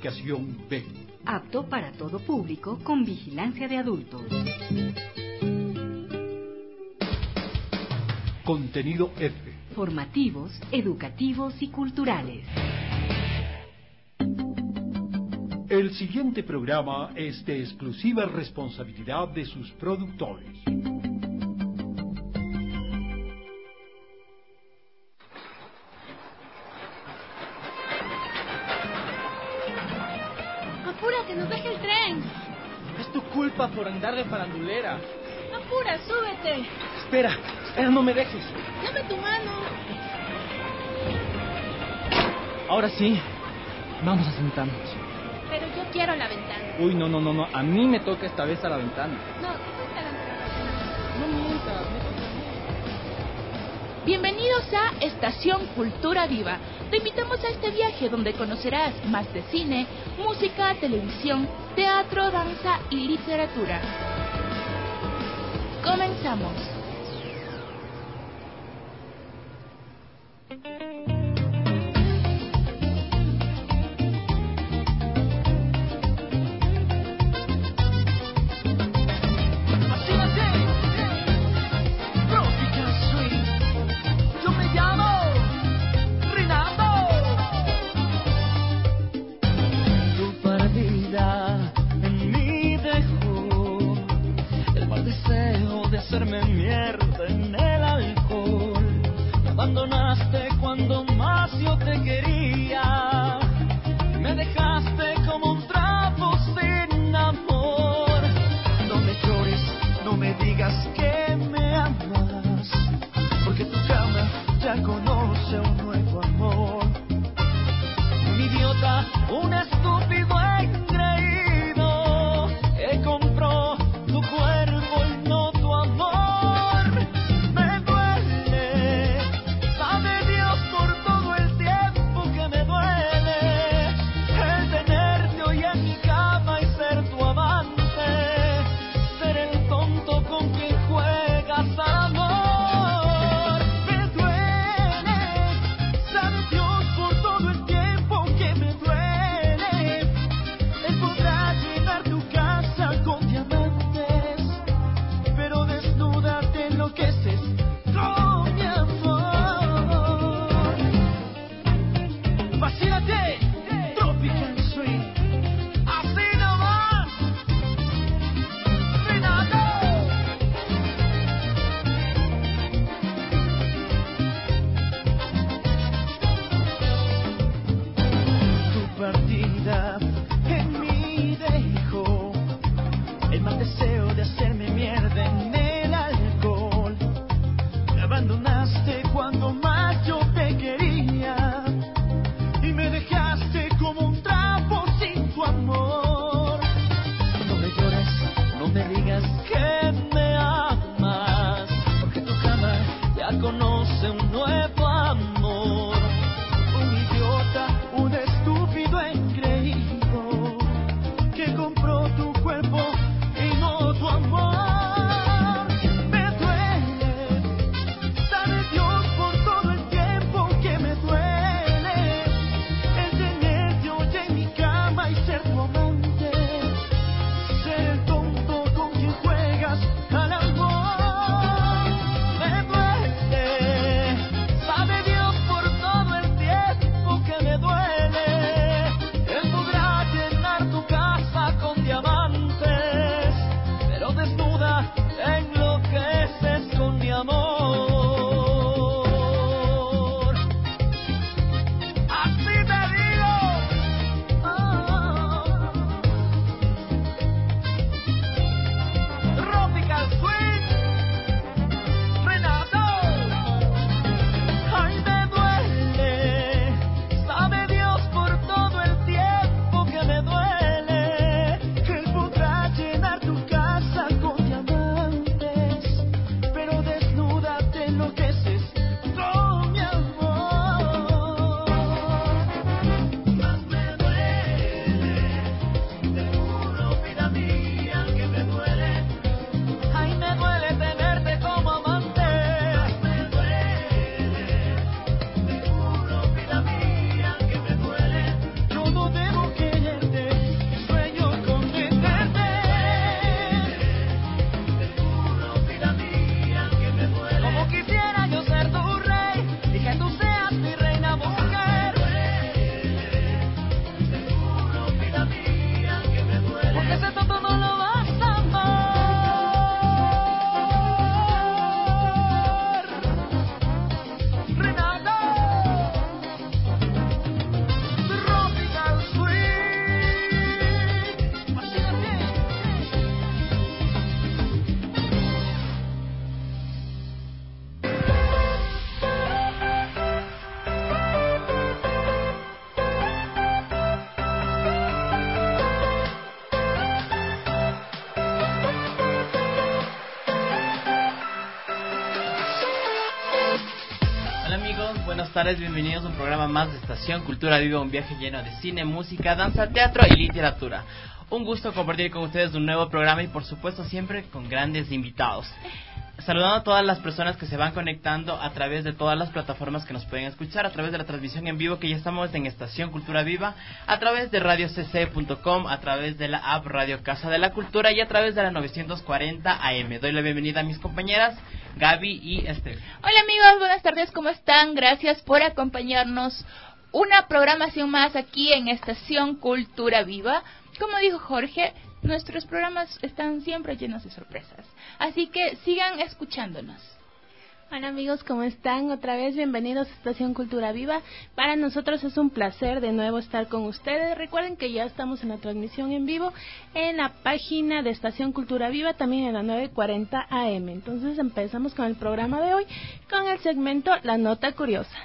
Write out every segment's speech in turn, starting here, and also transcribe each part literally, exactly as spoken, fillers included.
clasificación B. Apto para todo público con vigilancia de adultos. Contenido F. Formativos, educativos y culturales. El siguiente programa es de exclusiva responsabilidad de sus productores. ¡Apúrate, nos deja el tren! Es tu culpa por andar de farandulera. ¡Apura, súbete! Espera, espera, no me dejes. ¡Dame tu mano! Ahora sí, vamos a sentarnos. Pero yo quiero la ventana. Uy, no, no, no, no, a mí me toca esta vez a la ventana. No, tú fuiste a la ventana. No mientas, me toca. Bienvenidos a Estación Cultura Viva. Te invitamos a este viaje donde conocerás más de cine, música, televisión, teatro, danza y literatura. Comenzamos. Hacerme mierda en el alcohol. Me abandonaste cuando más yo te quería. Me dejaste como un trapo sin amor. No me llores, no me digas que me amas, porque tu cama ya conoce un nuevo amor. Un idiota, un estúpido engreído que compró tu cuerpo y no tu amor. Me duele, sabe Dios por todo el tiempo que me duele el tenerte hoy en mi cama y ser tu amante, ser el tonto con quien juegas al amor. Me duele, sabe Dios por todo el tiempo que me duele. Él podrá llenar tu casa con diamantes, pero desnuda te enloqueces con mi amor. Vacílate, Tropical Swing, así nomás, Renato. Tu partida en mí dejó el mal deseo de hacerme mierda en el alcohol. Me abandonaste cuando más yo te quería y me dejaste como un trapo sin tu amor. No me llores, no me digas que me amas, porque tu cama ya conoce un nuevo amor. Un idiota, un estúpido engreído que compró tu cuerpo y no tu amor. Me duele, sabe Dios por todo el tiempo que me duele el tenerte hoy en mi cama y ser tu amante, ser el tonto con quien juegas al amor. Me duele, sabe Dios por todo el tiempo que me duele. Él podrá llenar tu casa con diamantes, pero desnuda te enloqueces con mi amor. Así te digo. Ah. tardes, bienvenidos a un programa más de Estación Cultura Viva, un viaje lleno de cine, música, danza, teatro y literatura. Un gusto compartir con ustedes un nuevo programa y por supuesto siempre con grandes invitados. Saludando a todas las personas que se van conectando a través de todas las plataformas que nos pueden escuchar, a través de la transmisión en vivo que ya estamos en Estación Cultura Viva, a través de radio c c punto com, a través de la app Radio Casa de la Cultura y a través de la novecientos cuarenta A M. Doy la bienvenida a mis compañeras Gaby y Esther. Hola amigos, buenas tardes, ¿cómo están? Gracias por acompañarnos. Una programación más aquí en Estación Cultura Viva. Como dijo Jorge, nuestros programas están siempre llenos de sorpresas, así que sigan escuchándonos. Hola amigos, ¿cómo están? Otra vez bienvenidos a Estación Cultura Viva. Para nosotros es un placer de nuevo estar con ustedes. Recuerden que ya estamos en la transmisión en vivo en la página de Estación Cultura Viva, también en la novecientos cuarenta A M. Entonces empezamos con el programa de hoy, con el segmento La Nota Curiosa.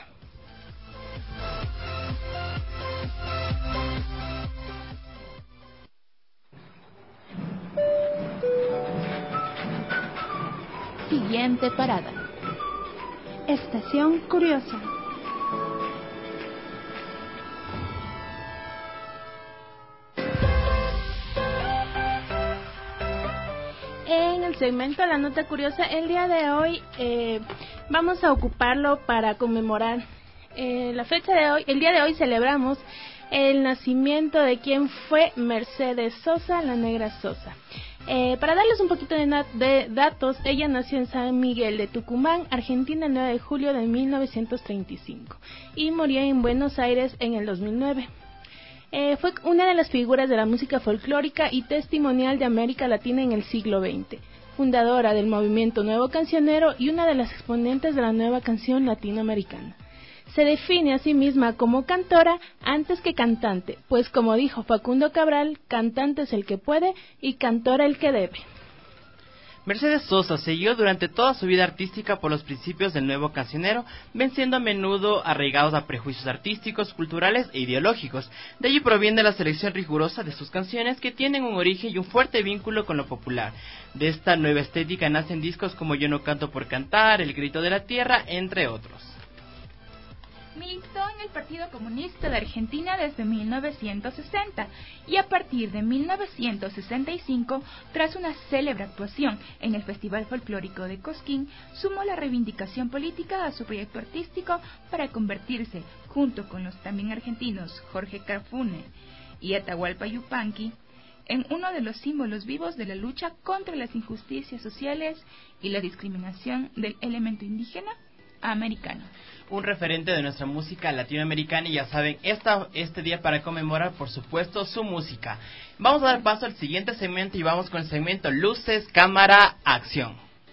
Siguiente parada. Estación Curiosa. En el segmento La Nota Curiosa, el día de hoy eh, vamos a ocuparlo para conmemorar eh, la fecha de hoy. El día de hoy celebramos el nacimiento de quien fue Mercedes Sosa, la Negra Sosa. Eh, para darles un poquito de, nat- de datos, ella nació en San Miguel de Tucumán, Argentina, el nueve de julio de mil novecientos treinta y cinco y murió en Buenos Aires en el dos mil nueve. Eh, fue una de las figuras de la música folclórica y testimonial de América Latina en el siglo veinte, fundadora del movimiento nuevo cancionero y una de las exponentes de la nueva canción latinoamericana. Se define a sí misma como cantora antes que cantante, pues como dijo Facundo Cabral, cantante es el que puede y cantora el que debe. Mercedes Sosa siguió durante toda su vida artística por los principios del nuevo cancionero, venciendo a menudo arraigados a prejuicios artísticos, culturales e ideológicos. De allí proviene la selección rigurosa de sus canciones, que tienen un origen y un fuerte vínculo con lo popular. De esta nueva estética nacen discos como Yo no canto por cantar, El grito de la tierra, entre otros. Militó en el Partido Comunista de Argentina desde mil novecientos sesenta y a partir de mil novecientos sesenta y cinco, tras una célebre actuación en el Festival Folclórico de Cosquín, sumó la reivindicación política a su proyecto artístico para convertirse, junto con los también argentinos Jorge Carfune y Atahualpa Yupanqui, en uno de los símbolos vivos de la lucha contra las injusticias sociales y la discriminación del elemento indígena americano. Un referente de nuestra música latinoamericana y ya saben, esta, este día para conmemorar, por supuesto, su música. Vamos a dar paso al siguiente segmento y vamos con el segmento Luces, Cámara, Acción.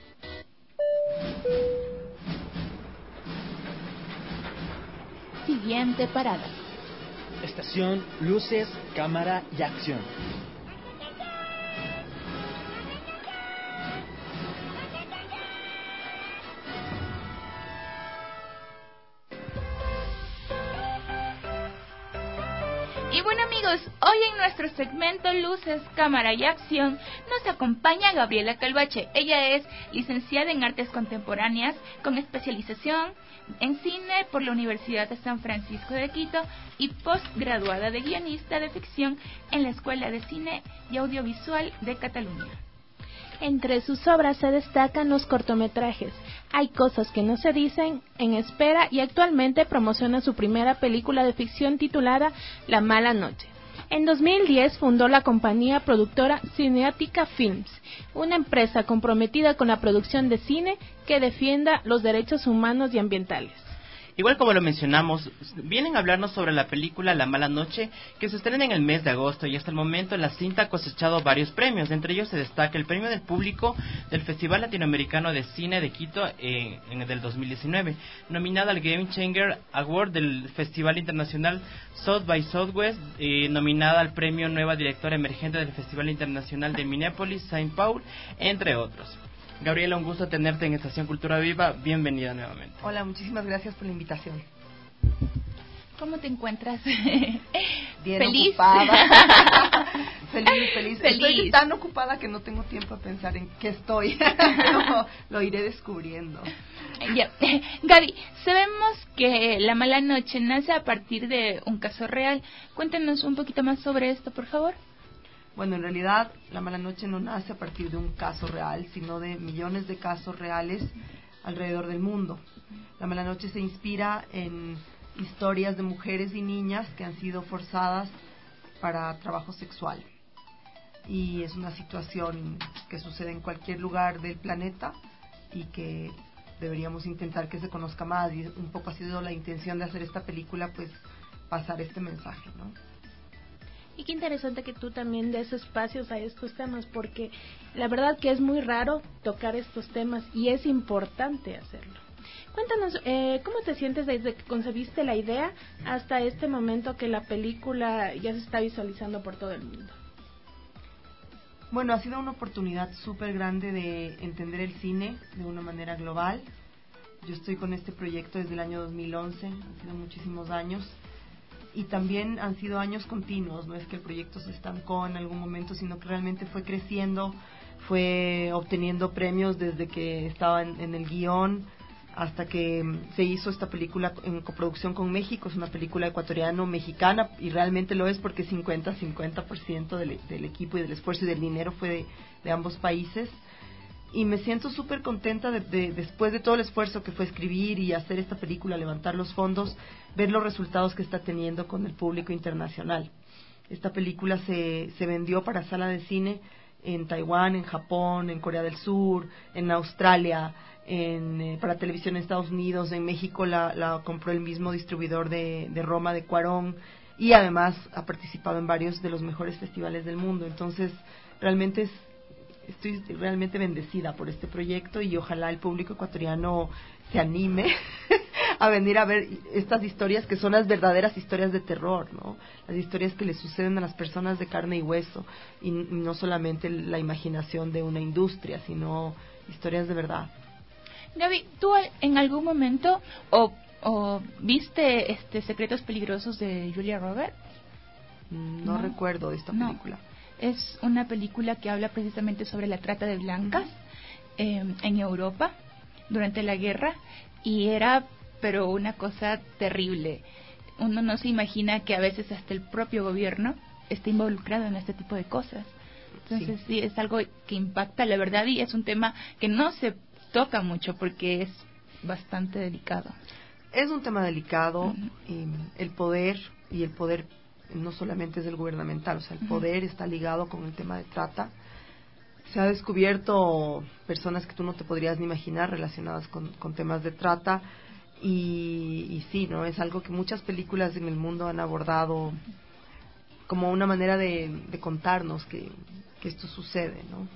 Siguiente parada. Estación Luces, Cámara y Acción. Y bueno amigos, hoy en nuestro segmento Luces, Cámara y Acción nos acompaña Gabriela Calvache. Ella es licenciada en Artes Contemporáneas con especialización en cine por la Universidad de San Francisco de Quito y postgraduada de guionista de ficción en la Escuela de Cine y Audiovisual de Cataluña. Entre sus obras se destacan los cortometrajes Hay cosas que no se dicen, En espera, y actualmente promociona su primera película de ficción titulada La mala noche. En dos mil diez fundó la compañía productora Cineática Films, una empresa comprometida con la producción de cine que defienda los derechos humanos y ambientales. Igual como lo mencionamos, vienen a hablarnos sobre la película La Mala Noche, que se estrena en el mes de agosto y hasta el momento la cinta ha cosechado varios premios. Entre ellos se destaca el premio del público del Festival Latinoamericano de Cine de Quito eh, en el del dos mil diecinueve, nominada al Game Changer Award del Festival Internacional South by Southwest, eh, nominada al premio Nueva Directora Emergente del Festival Internacional de Minneapolis, Saint Paul, entre otros. Gabriela, un gusto tenerte en Estación Cultura Viva. Bienvenida nuevamente. Hola, muchísimas gracias por la invitación. ¿Cómo te encuentras? Bien ¿Feliz? ocupada. Feliz, feliz. Feliz. Estoy tan ocupada que no tengo tiempo a pensar en qué estoy. Pero lo iré descubriendo. Ya. Gaby, sabemos que La Mala Noche nace a partir de un caso real. Cuéntanos un poquito más sobre esto, por favor. Bueno, en realidad La Mala Noche no nace a partir de un caso real, sino de millones de casos reales alrededor del mundo. La Mala Noche se inspira en historias de mujeres y niñas que han sido forzadas para trabajo sexual. Y es una situación que sucede en cualquier lugar del planeta y que deberíamos intentar que se conozca más. Y un poco ha sido la intención de hacer esta película, pues pasar este mensaje, ¿no? Y qué interesante que tú también des espacios a estos temas, porque la verdad que es muy raro tocar estos temas y es importante hacerlo. Cuéntanos, eh, ¿cómo te sientes desde que concebiste la idea hasta este momento que la película ya se está visualizando por todo el mundo? Bueno, ha sido una oportunidad súper grande de entender el cine de una manera global. Yo estoy con este proyecto desde el año dos mil once, han sido muchísimos años. Y también han sido años continuos, no es que el proyecto se estancó en algún momento, sino que realmente fue creciendo, fue obteniendo premios desde que estaba en, en el guión hasta que se hizo esta película en coproducción con México. Es una película ecuatoriano-mexicana y realmente lo es porque cincuenta a cincuenta por ciento del, del equipo y del esfuerzo y del dinero fue de, de ambos países. Y me siento súper contenta de, de, después de todo el esfuerzo que fue escribir y hacer esta película, levantar los fondos, ver los resultados que está teniendo con el público internacional. Esta película se, se vendió para sala de cine en Taiwán, en Japón, en Corea del Sur, en Australia, en, eh, para televisión en Estados Unidos, en México la, la compró el mismo distribuidor de, de Roma, de Cuarón, y además ha participado en varios de los mejores festivales del mundo. Entonces, realmente es estoy realmente bendecida por este proyecto y ojalá el público ecuatoriano se anime a venir a ver estas historias que son las verdaderas historias de terror, ¿no? Las historias que le suceden a las personas de carne y hueso y no solamente la imaginación de una industria, sino historias de verdad. Gaby, ¿tú en algún momento o, o viste este Secretos Peligrosos de Julia Roberts? No, no recuerdo de esta película. No. Es una película que habla precisamente sobre la trata de blancas eh, en Europa durante la guerra y era pero una cosa terrible. Uno no se imagina que a veces hasta el propio gobierno esté involucrado en este tipo de cosas. Entonces sí, sí es algo que impacta la verdad y es un tema que no se toca mucho porque es bastante delicado. Es un tema delicado, uh-huh. y el poder y el poder no solamente es el gubernamental, o sea, el uh-huh. poder está ligado con el tema de trata. Se ha descubierto personas que tú no te podrías ni imaginar relacionadas con, con temas de trata y, y sí, no es algo que muchas películas en el mundo han abordado como una manera de, de contarnos que, que esto sucede, ¿no?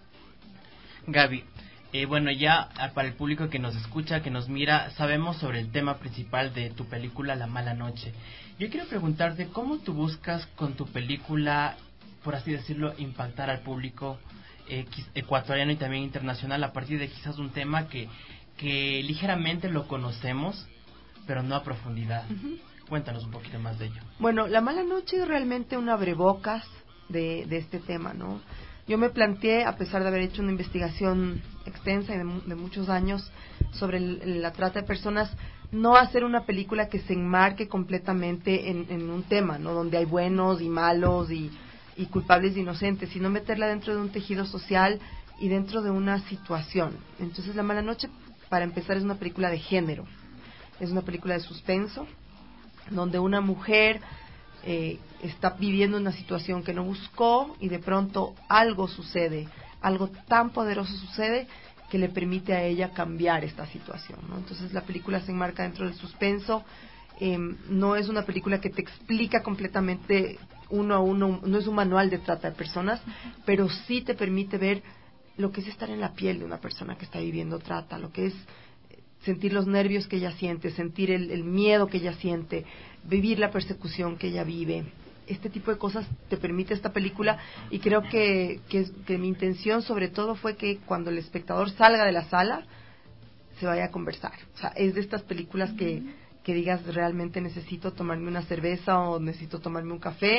Gaby, eh, bueno, ya para el público que nos escucha, que nos mira, sabemos sobre el tema principal de tu película La Mala Noche. Yo quiero preguntarte cómo tú buscas con tu película, por así decirlo, impactar al público eh, ecuatoriano y también internacional a partir de quizás un tema que, que ligeramente lo conocemos, pero no a profundidad. Uh-huh. Cuéntanos un poquito más de ello. Bueno, La Mala Noche es realmente un abrebocas de, de este tema, ¿no? Yo me planteé, a pesar de haber hecho una investigación extensa y de, de muchos años sobre el, la trata de personas, no hacer una película que se enmarque completamente en, en un tema, ¿no? Donde hay buenos y malos y, y culpables e inocentes, sino meterla dentro de un tejido social y dentro de una situación. Entonces, La Mala Noche, para empezar, es una película de género. Es una película de suspenso, donde una mujer eh, está viviendo una situación que no buscó y de pronto algo sucede, algo tan poderoso sucede que le permite a ella cambiar esta situación, ¿no? Entonces la película se enmarca dentro del suspenso, eh, no es una película que te explica completamente uno a uno, no es un manual de trata de personas, pero sí te permite ver lo que es estar en la piel de una persona que está viviendo trata, lo que es sentir los nervios que ella siente, sentir el, el miedo que ella siente, vivir la persecución que ella vive. Este tipo de cosas te permite esta película y creo que, que, que mi intención sobre todo fue que cuando el espectador salga de la sala se vaya a conversar. O sea, es de estas películas que, que digas realmente necesito tomarme una cerveza o necesito tomarme un café,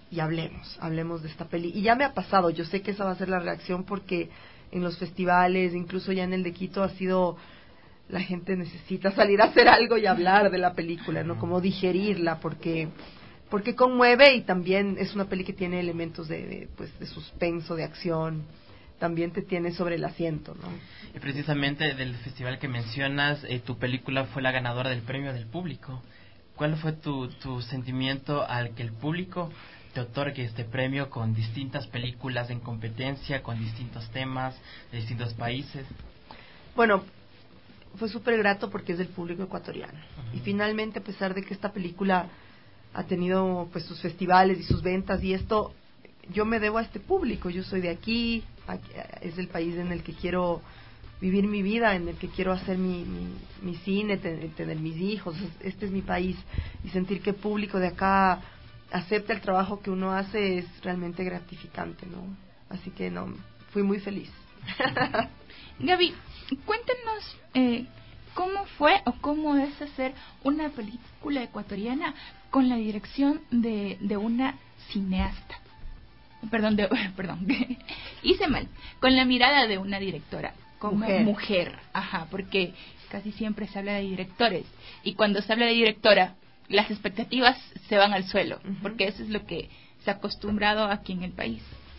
y hablemos, hablemos de esta peli. Y ya me ha pasado, yo sé que esa va a ser la reacción porque en los festivales, incluso ya en el de Quito, ha sido, la gente necesita salir a hacer algo y hablar de la película, ¿no? Como digerirla, porque porque conmueve y también es una peli que tiene elementos de, de pues de suspenso, de acción, también te tiene sobre el asiento, ¿no? Y precisamente del festival que mencionas, eh, tu película fue la ganadora del premio del público. ¿Cuál fue tu, tu sentimiento al que el público te otorgue este premio con distintas películas en competencia, con distintos temas, de distintos países? Bueno, fue súper grato porque es del público ecuatoriano. Uh-huh. Y finalmente, a pesar de que esta película ha tenido pues sus festivales y sus ventas y esto, yo me debo a este público. Yo soy de aquí, aquí es el país en el que quiero vivir mi vida, en el que quiero hacer mi, mi, mi cine, tener, tener mis hijos. Este es mi país. Y sentir que el público de acá acepta el trabajo que uno hace es realmente gratificante, ¿no? Así que no, fui muy feliz. Gaby, cuéntanos eh, cómo fue o cómo es hacer una película ecuatoriana con la dirección de, de una cineasta. Perdón, de, perdón, hice mal. Con la mirada de una directora, como mujer. mujer. Ajá, porque casi siempre se habla de directores. Y cuando se habla de directora, las expectativas se van al suelo, uh-huh. porque eso es lo que se ha acostumbrado aquí en el país.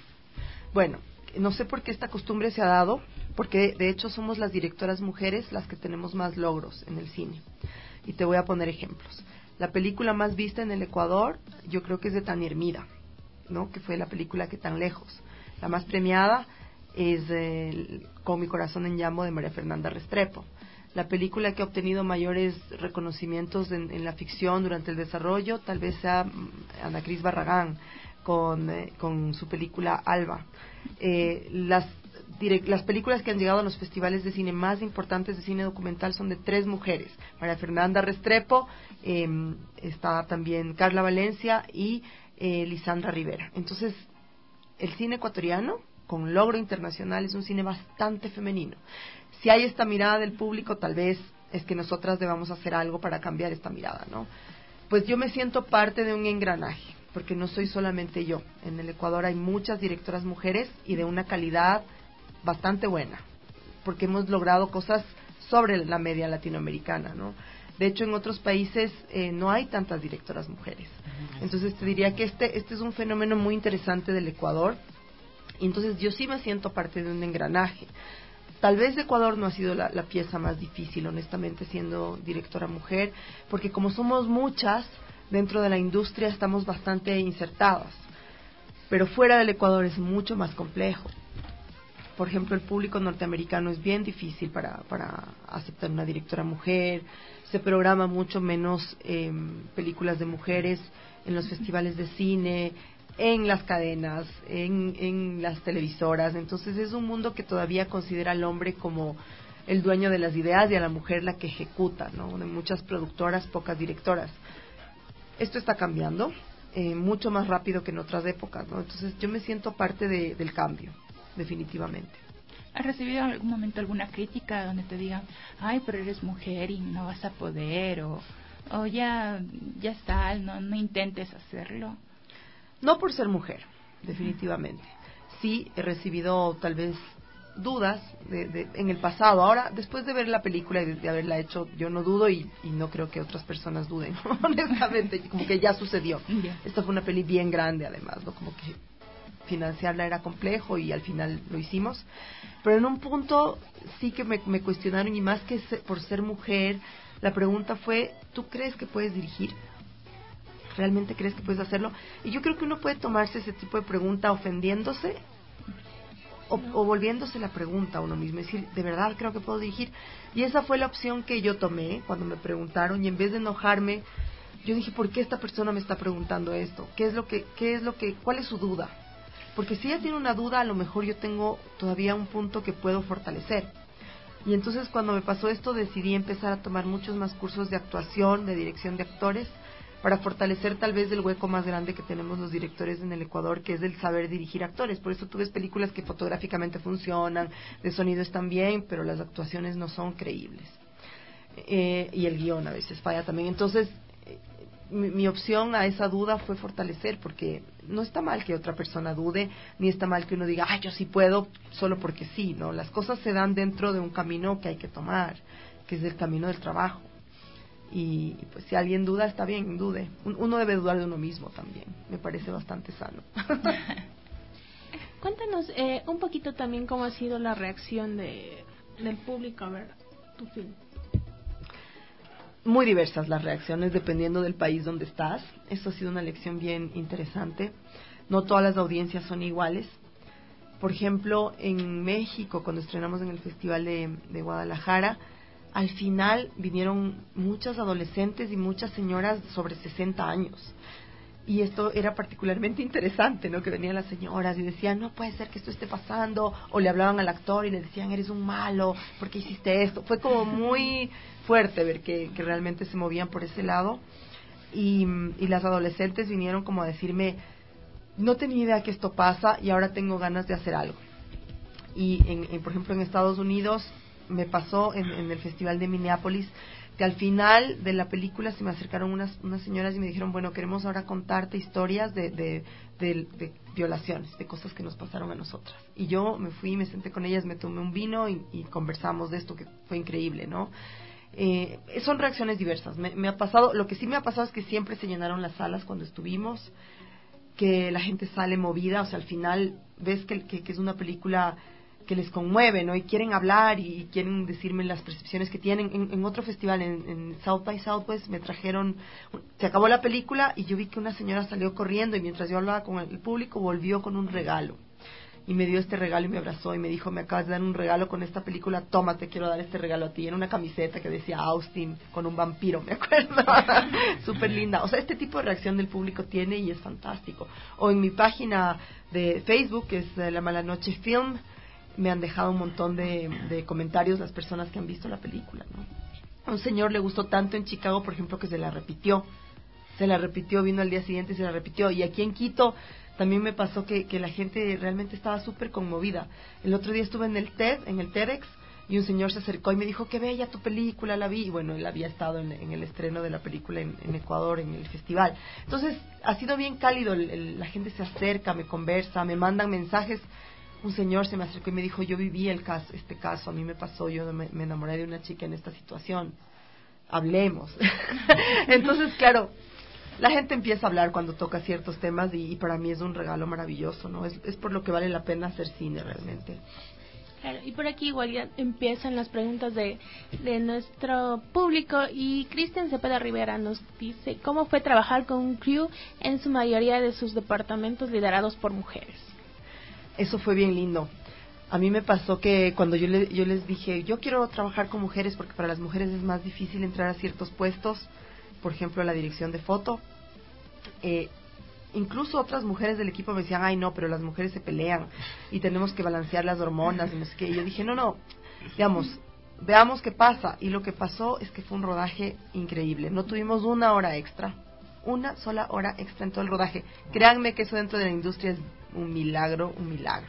Bueno, no sé por qué esta costumbre se ha dado, porque de hecho somos las directoras mujeres las que tenemos más logros en el cine. Y te voy a poner ejemplos. La película más vista en el Ecuador, yo creo que es de Tania Hermida, ¿no? Que fue la película Que tan lejos. La más premiada es eh, Con mi corazón en llamo de María Fernanda Restrepo. La película que ha obtenido mayores reconocimientos en, en la ficción durante el desarrollo tal vez sea Ana Cris Barragán con, eh, con su película Alba. Eh, las, direct, las películas que han llegado a los festivales de cine más importantes de cine documental son de tres mujeres. María Fernanda Restrepo, eh, está también Carla Valencia y eh, Lisandra Rivera. Entonces, el cine ecuatoriano, con logro internacional, es un cine bastante femenino. Si hay esta mirada del público, tal vez es que nosotras debamos hacer algo para cambiar esta mirada, ¿no? Pues yo me siento parte de un engranaje, porque no soy solamente yo. En el Ecuador hay muchas directoras mujeres y de una calidad bastante buena, porque hemos logrado cosas sobre la media latinoamericana, ¿no? De hecho, en otros países eh, no hay tantas directoras mujeres. Entonces te diría que este, este es un fenómeno muy interesante del Ecuador. Y entonces yo sí me siento parte de un engranaje. Tal vez Ecuador no ha sido la, la pieza más difícil, honestamente, siendo directora mujer, porque como somos muchas, dentro de la industria estamos bastante insertadas. Pero fuera del Ecuador es mucho más complejo. Por ejemplo, el público norteamericano es bien difícil para, para aceptar una directora mujer. Se programa mucho menos eh, películas de mujeres en los festivales de cine, en las cadenas, en, en las televisoras. Entonces es un mundo que todavía considera al hombre como el dueño de las ideas y a la mujer la que ejecuta, ¿no? De muchas productoras, pocas directoras. Esto está cambiando eh, mucho más rápido que en otras épocas, ¿no? Entonces yo me siento parte de, del cambio, definitivamente. ¿Has recibido en algún momento alguna crítica donde te digan, ay, pero eres mujer y no vas a poder, o, o ya, ya está, no, no intentes hacerlo? No por ser mujer, definitivamente. Sí he recibido tal vez dudas de, de, en el pasado. Ahora, después de ver la película y de, de haberla hecho, yo no dudo y, y no creo que otras personas duden, honestamente, como que ya sucedió. Yeah. Esta fue una peli bien grande además, ¿no? Como que financiarla era complejo y al final lo hicimos. Pero en un punto sí que me, me cuestionaron, y más que ser, por ser mujer, la pregunta fue, ¿tú crees que puedes dirigir? ¿Realmente crees que puedes hacerlo? Y yo creo que uno puede tomarse ese tipo de pregunta ofendiéndose o, o volviéndose la pregunta a uno mismo, es decir, ¿de verdad creo que puedo dirigir? Y esa fue la opción que yo tomé cuando me preguntaron, y en vez de enojarme, yo dije, ¿por qué esta persona me está preguntando esto? ¿Qué es lo que, qué es lo que, cuál es su duda? Porque si ella tiene una duda, a lo mejor yo tengo todavía un punto que puedo fortalecer. Y entonces cuando me pasó esto, decidí empezar a tomar muchos más cursos de actuación, de dirección de actores, para fortalecer tal vez el hueco más grande que tenemos los directores en el Ecuador, que es el saber dirigir actores. Por eso tú ves películas que fotográficamente funcionan, de sonido están bien, pero las actuaciones no son creíbles. Eh, y el guión a veces falla también. Entonces, eh, mi, mi opción a esa duda fue fortalecer, porque no está mal que otra persona dude, ni está mal que uno diga, ay, yo sí puedo, solo porque sí, ¿no? Las cosas se dan dentro de un camino que hay que tomar, que es el camino del trabajo. Y pues si alguien duda, está bien, dude. Uno debe dudar de uno mismo también, me parece bastante sano. Cuéntanos eh, un poquito también cómo ha sido la reacción de del público a ver tu film. Muy diversas las reacciones dependiendo del país donde estás. Eso ha sido una lección bien interesante. No todas las audiencias son iguales. Por ejemplo, en México, cuando estrenamos en el Festival de, de Guadalajara, al final vinieron muchas adolescentes y muchas señoras sobre sesenta años. Y esto era particularmente interesante, ¿no? Que venían las señoras y decían, no puede ser que esto esté pasando, o le hablaban al actor y le decían, eres un malo, ¿por qué hiciste esto? Fue como muy fuerte ver que, que realmente se movían por ese lado. Y, y las adolescentes vinieron como a decirme, no tenía idea que esto pasa y ahora tengo ganas de hacer algo. Y, en, en, por ejemplo, en Estados Unidos me pasó en, en el Festival de Minneapolis, que al final de la película se me acercaron unas, unas señoras y me dijeron, bueno, queremos ahora contarte historias de, de, de, de violaciones, de cosas que nos pasaron a nosotras. Y yo me fui, me senté con ellas, me tomé un vino y, y conversamos de esto, que fue increíble, ¿no? Eh, son reacciones diversas. Me, me ha pasado, lo que sí me ha pasado es que siempre se llenaron las salas cuando estuvimos, que la gente sale movida, o sea, al final ves que, que, que es una película que les conmueve, ¿no? Y quieren hablar y quieren decirme las percepciones que tienen. En, en otro festival, en, en South by Southwest, me trajeron, se acabó la película y yo vi que una señora salió corriendo y mientras yo hablaba con el público volvió con un regalo. Y me dio este regalo y me abrazó y me dijo, me acabas de dar un regalo con esta película, tómate, quiero dar este regalo a ti. Era una camiseta que decía Austin con un vampiro, me acuerdo. Súper linda. O sea, este tipo de reacción del público tiene y es fantástico. O en mi página de Facebook, que es La Mala Noche Film, me han dejado un montón de, de comentarios las personas que han visto la película, ¿no? A un señor le gustó tanto en Chicago, por ejemplo, que se la repitió. Se la repitió, vino al día siguiente y se la repitió. Y aquí en Quito también me pasó que, que la gente realmente estaba súper conmovida. El otro día estuve en el TED, en el TEDx, y un señor se acercó y me dijo, qué bella tu película, la vi. Y bueno, él había estado en, en el estreno de la película en, en Ecuador, en el festival. Entonces, ha sido bien cálido, el, el, la gente se acerca, me conversa, me mandan mensajes. Un señor se me acercó y me dijo, yo viví el caso, este caso, a mí me pasó, yo me, me enamoré de una chica en esta situación, hablemos. Entonces, claro, la gente empieza a hablar cuando toca ciertos temas y, y para mí es un regalo maravilloso, ¿no? Es, es por lo que vale la pena hacer cine realmente. Claro, y por aquí igual ya empiezan las preguntas de, de nuestro público y Cristian Cepeda Rivera nos dice, ¿cómo fue trabajar con un crew en su mayoría de sus departamentos liderados por mujeres? Eso fue bien lindo. A mí me pasó que cuando yo, le, yo les dije, yo quiero trabajar con mujeres porque para las mujeres es más difícil entrar a ciertos puestos, por ejemplo, la dirección de foto. Eh, incluso otras mujeres del equipo me decían, ay no, pero las mujeres se pelean y tenemos que balancear las hormonas y no sé qué. Y yo dije, no, no, digamos, veamos qué pasa. Y lo que pasó es que fue un rodaje increíble. No tuvimos una hora extra. Una sola hora extra en todo el rodaje. Créanme que eso dentro de la industria es un milagro, un milagro.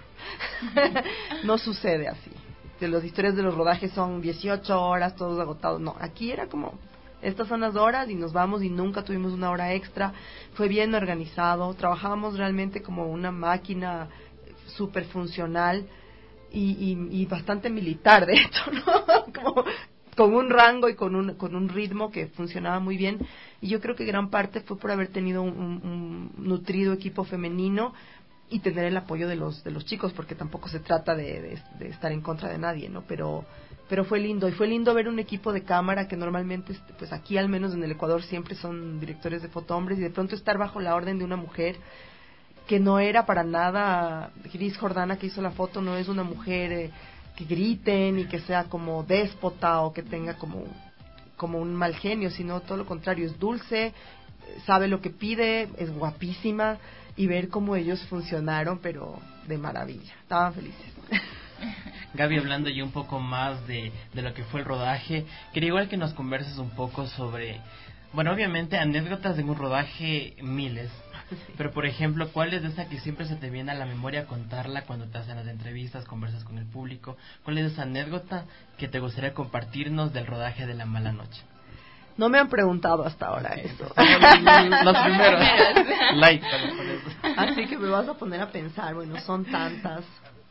No sucede así. De las historias de los rodajes son dieciocho horas, todos agotados. No, aquí era como, estas son las horas y nos vamos y nunca tuvimos una hora extra. Fue bien organizado, trabajábamos realmente como una máquina súper funcional y, y, y bastante militar, de hecho, ¿no? Como con un rango y con un con un ritmo que funcionaba muy bien, y yo creo que gran parte fue por haber tenido un, un, un nutrido equipo femenino y tener el apoyo de los de los chicos, porque tampoco se trata de, de, de estar en contra de nadie, ¿no? Pero pero fue lindo, y fue lindo ver un equipo de cámara que normalmente, pues aquí al menos en el Ecuador siempre son directores de foto hombres, y de pronto estar bajo la orden de una mujer que no era para nada, Gris Jordana, que hizo la foto, no es una mujer eh, que griten y que sea como déspota o que tenga como como un mal genio, sino todo lo contrario, es dulce, sabe lo que pide, es guapísima, y ver cómo ellos funcionaron, pero de maravilla, estaban felices. Gaby, hablando ya un poco más de, de lo que fue el rodaje, quería igual que nos converses un poco sobre, bueno, obviamente anécdotas de un rodaje miles, pero por ejemplo, ¿cuál es esa que siempre se te viene a la memoria contarla cuando te hacen las entrevistas, conversas con el público? ¿Cuál es esa anécdota que te gustaría compartirnos del rodaje de La Mala Noche? No me han preguntado hasta ahora eso. Los primeros. Like. Así que me vas a poner a pensar, bueno, son tantas.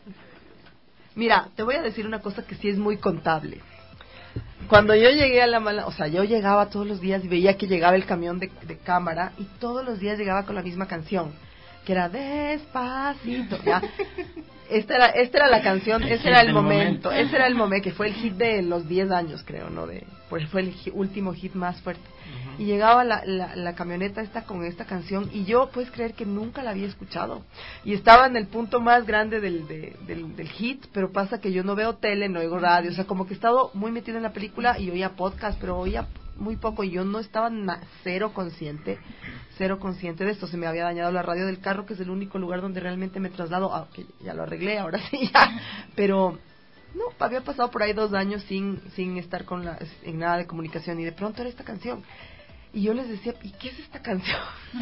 Mira, te voy a decir una cosa que sí es muy contable. Cuando yo llegué a la mala, o sea, yo llegaba todos los días y veía que llegaba el camión de, de cámara y todos los días llegaba con la misma canción, que era Despacito, ¿ya? Esta era, esta era la canción, el ese era el momento. momento, ese era el momento, que fue el hit de los diez años, creo, ¿no? De, pues fue el hit, último hit más fuerte. Uh-huh. Y llegaba la, la, la camioneta esta con esta canción y yo, puedes creer que nunca la había escuchado. Y estaba en el punto más grande del, de, del, del hit, pero pasa que yo no veo tele, no oigo radio, o sea, como que he estado muy metido en la película y oía podcast, pero oía muy poco y yo no estaba na- cero consciente, cero consciente de esto. Se me había dañado la radio del carro, que es el único lugar donde realmente me traslado, aunque ya lo arreglé, ahora sí ya, pero no, había pasado por ahí dos años sin sin estar con la, en nada de comunicación y de pronto era esta canción y yo les decía, ¿y qué es esta canción?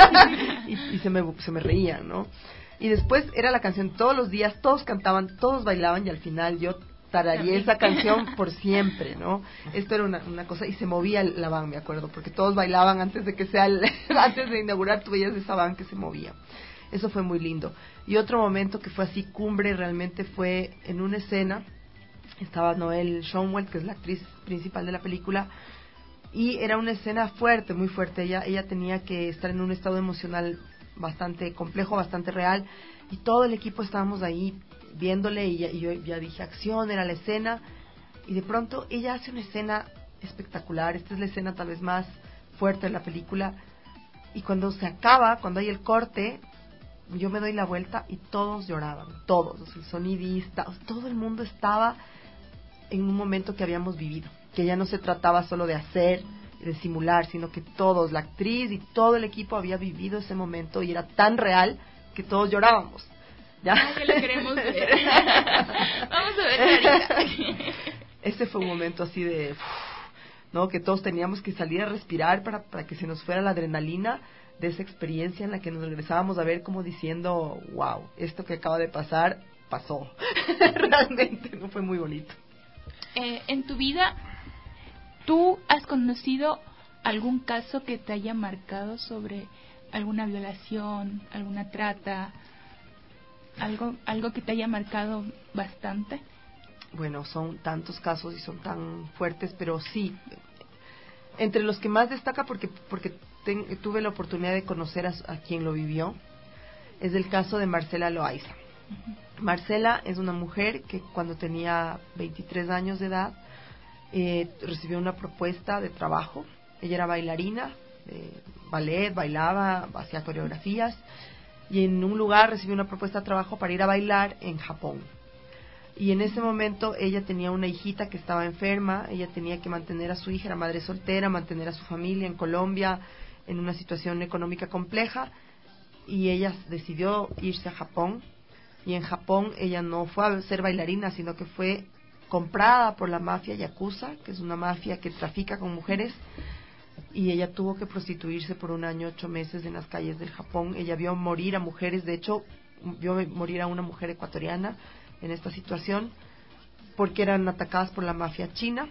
y, y se me se me reían, ¿no? Y después era la canción todos los días, todos cantaban, todos bailaban y al final yo tarareé esa canción por siempre, ¿no? Esto era una, una cosa, y se movía la van, me acuerdo, porque todos bailaban antes de que sea el, antes de inaugurar, tú veías esa van que se movía. Eso fue muy lindo. Y otro momento que fue así cumbre realmente fue en una escena, estaba Noelle Schoenwald, que es la actriz principal de la película, y era una escena fuerte, muy fuerte. Ella, ella tenía que estar en un estado emocional bastante complejo, bastante real, y todo el equipo estábamos ahí viéndole y, ya, y yo ya dije acción, era la escena y de pronto ella hace una escena espectacular. Esta es la escena tal vez más fuerte de la película y cuando se acaba, cuando hay el corte, yo me doy la vuelta y todos lloraban, todos, o sea, el sonidista, o sea, todo el mundo estaba en un momento que habíamos vivido, que ya no se trataba solo de hacer, de simular, sino que todos, la actriz y todo el equipo había vivido ese momento y era tan real que todos llorábamos. ¿Ya? Ah, que lo queremos ver. Vamos a ver ahorita. Ese fue un momento así de, ¿no? Que todos teníamos que salir a respirar para, para que se nos fuera la adrenalina de esa experiencia en la que nos regresábamos a ver como diciendo, wow, esto que acaba de pasar, pasó. Realmente no fue muy bonito. Eh, en tu vida, ¿tú has conocido algún caso que te haya marcado sobre alguna violación, alguna trata? Algo algo que te haya marcado bastante. Bueno, son tantos casos y son tan fuertes, pero sí, entre los que más destaca porque porque ten, tuve la oportunidad de conocer a, a quien lo vivió, es el caso de Marcela Loaiza. Uh-huh. Marcela es una mujer que cuando tenía veintitrés años de edad eh, recibió una propuesta de trabajo. Ella era bailarina de ballet, bailaba, hacía coreografías, y en un lugar recibió una propuesta de trabajo para ir a bailar en Japón. Y en ese momento ella tenía una hijita que estaba enferma, ella tenía que mantener a su hija, era madre soltera, mantener a su familia en Colombia en una situación económica compleja, y ella decidió irse a Japón. Y en Japón ella no fue a ser bailarina, sino que fue comprada por la mafia yakuza, que es una mafia que trafica con mujeres, y ella tuvo que prostituirse por un año, ocho meses en las calles del Japón. Ella vio morir a mujeres, de hecho, vio morir a una mujer ecuatoriana en esta situación, porque eran atacadas por la mafia china,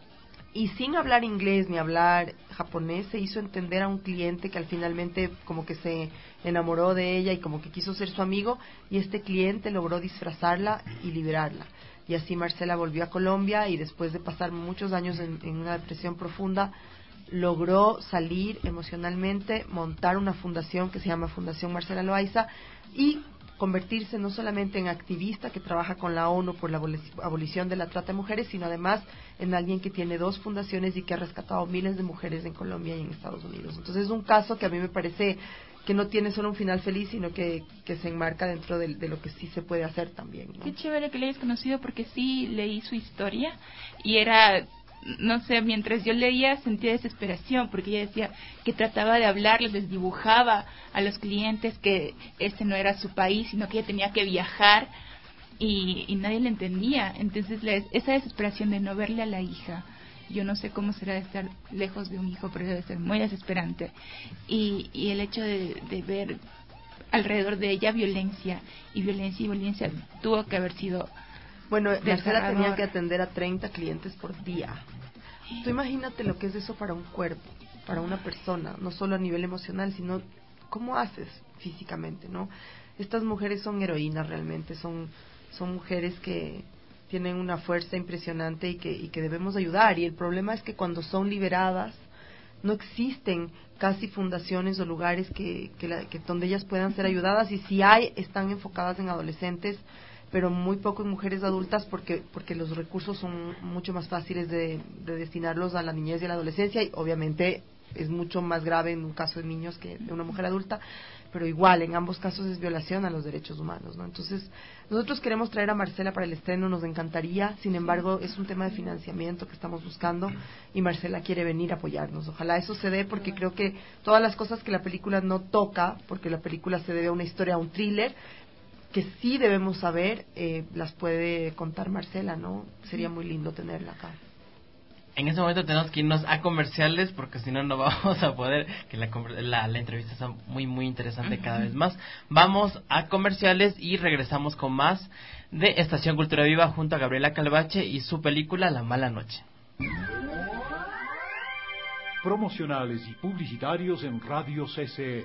y sin hablar inglés ni hablar japonés, se hizo entender a un cliente que al finalmente como que se enamoró de ella y como que quiso ser su amigo, y este cliente logró disfrazarla y liberarla. Y así Marcela volvió a Colombia, y después de pasar muchos años en, en una depresión profunda, logró salir emocionalmente, montar una fundación que se llama Fundación Marcela Loaiza y convertirse no solamente en activista que trabaja con la ONU por la abolición de la trata de mujeres, sino además en alguien que tiene dos fundaciones y que ha rescatado miles de mujeres en Colombia y en Estados Unidos. Entonces es un caso que a mí me parece que no tiene solo un final feliz, sino que, que se enmarca dentro de, de lo que sí se puede hacer también, ¿no? Qué chévere que le hayas conocido, porque sí leí su historia y era, no sé, mientras yo leía sentía desesperación, porque ella decía que trataba de hablarles, les dibujaba a los clientes que este no era su país, sino que ella tenía que viajar y, y nadie le entendía. Entonces la, esa desesperación de no verle a la hija, yo no sé cómo será de estar lejos de un hijo, pero debe ser muy desesperante. Y, y el hecho de, de ver alrededor de ella violencia y violencia y violencia tuvo que haber sido... Bueno, Marcela desgarrador. tenía que atender a treinta clientes por día. Tú imagínate lo que es eso para un cuerpo, para una persona, no solo a nivel emocional, sino cómo haces físicamente, ¿no? Estas mujeres son heroínas realmente, son, son mujeres que tienen una fuerza impresionante y que, y que debemos ayudar. Y el problema es que cuando son liberadas, no existen casi fundaciones o lugares que, que, la, que donde ellas puedan ser ayudadas, y si hay, están enfocadas en adolescentes, pero muy poco en mujeres adultas, porque porque los recursos son mucho más fáciles de, de destinarlos a la niñez y a la adolescencia, y obviamente es mucho más grave en un caso de niños que de una mujer adulta, pero igual en ambos casos es violación a los derechos humanos, ¿no? Entonces nosotros queremos traer a Marcela para el estreno, nos encantaría, sin embargo es un tema de financiamiento que estamos buscando y Marcela quiere venir a apoyarnos. Ojalá eso se dé, porque creo que todas las cosas que la película no toca, porque la película se debe a una historia, a un thriller, que sí debemos saber, eh, las puede contar Marcela, ¿no? Sería muy lindo tenerla acá. En ese momento tenemos que irnos a comerciales, porque si no, no vamos a poder, que la, la, la entrevista está muy, muy interesante cada vez más. Vamos a comerciales y regresamos con más de Estación Cultura Viva junto a Gabriela Calvache y su película La Mala Noche. Promocionales y publicitarios en Radio C C E.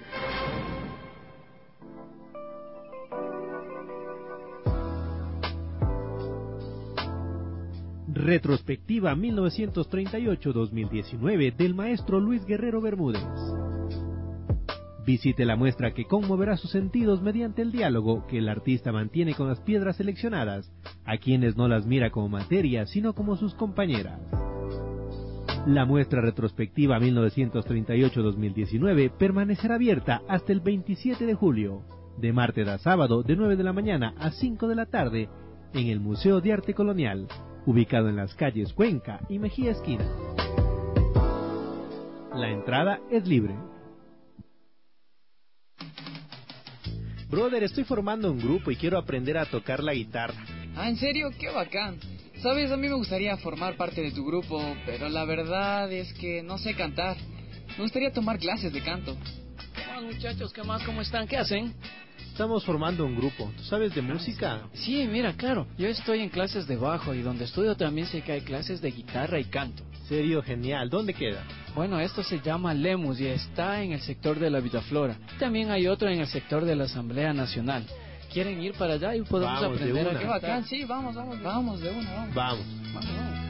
Retrospectiva mil novecientos treinta y ocho a dos mil diecinueve del maestro Luis Guerrero Bermúdez. Visite la muestra que conmoverá sus sentidos mediante el diálogo que el artista mantiene con las piedras seleccionadas, a quienes no las mira como materia, sino como sus compañeras. La muestra retrospectiva mil novecientos treinta y ocho a dos mil diecinueve permanecerá abierta hasta el veintisiete de julio, de martes a sábado de nueve de la mañana a cinco de la tarde, en el Museo de Arte Colonial, ubicado en las calles Cuenca y Mejía Esquina. La entrada es libre. Brother, estoy formando un grupo y quiero aprender a tocar la guitarra. Ah, ¿en serio? ¡Qué bacán! Sabes, a mí me gustaría formar parte de tu grupo, pero la verdad es que no sé cantar. Me gustaría tomar clases de canto. ¿Qué más, muchachos? ¿Qué más? ¿Cómo están? ¿Qué hacen? Estamos formando un grupo. ¿Tú sabes de música? Sí, mira, claro. Yo estoy en clases de bajo y donde estudio también sé que hay clases de guitarra y canto. ¿Serio? Genial. ¿Dónde queda? Bueno, esto se llama Lemus y está en el sector de la Vitaflora. También hay otro en el sector de la Asamblea Nacional. ¿Quieren ir para allá y podemos vamos, aprender a cantar? Qué bacán, sí, vamos, vamos, vamos, de una, vamos. Vamos. Vamos, vamos.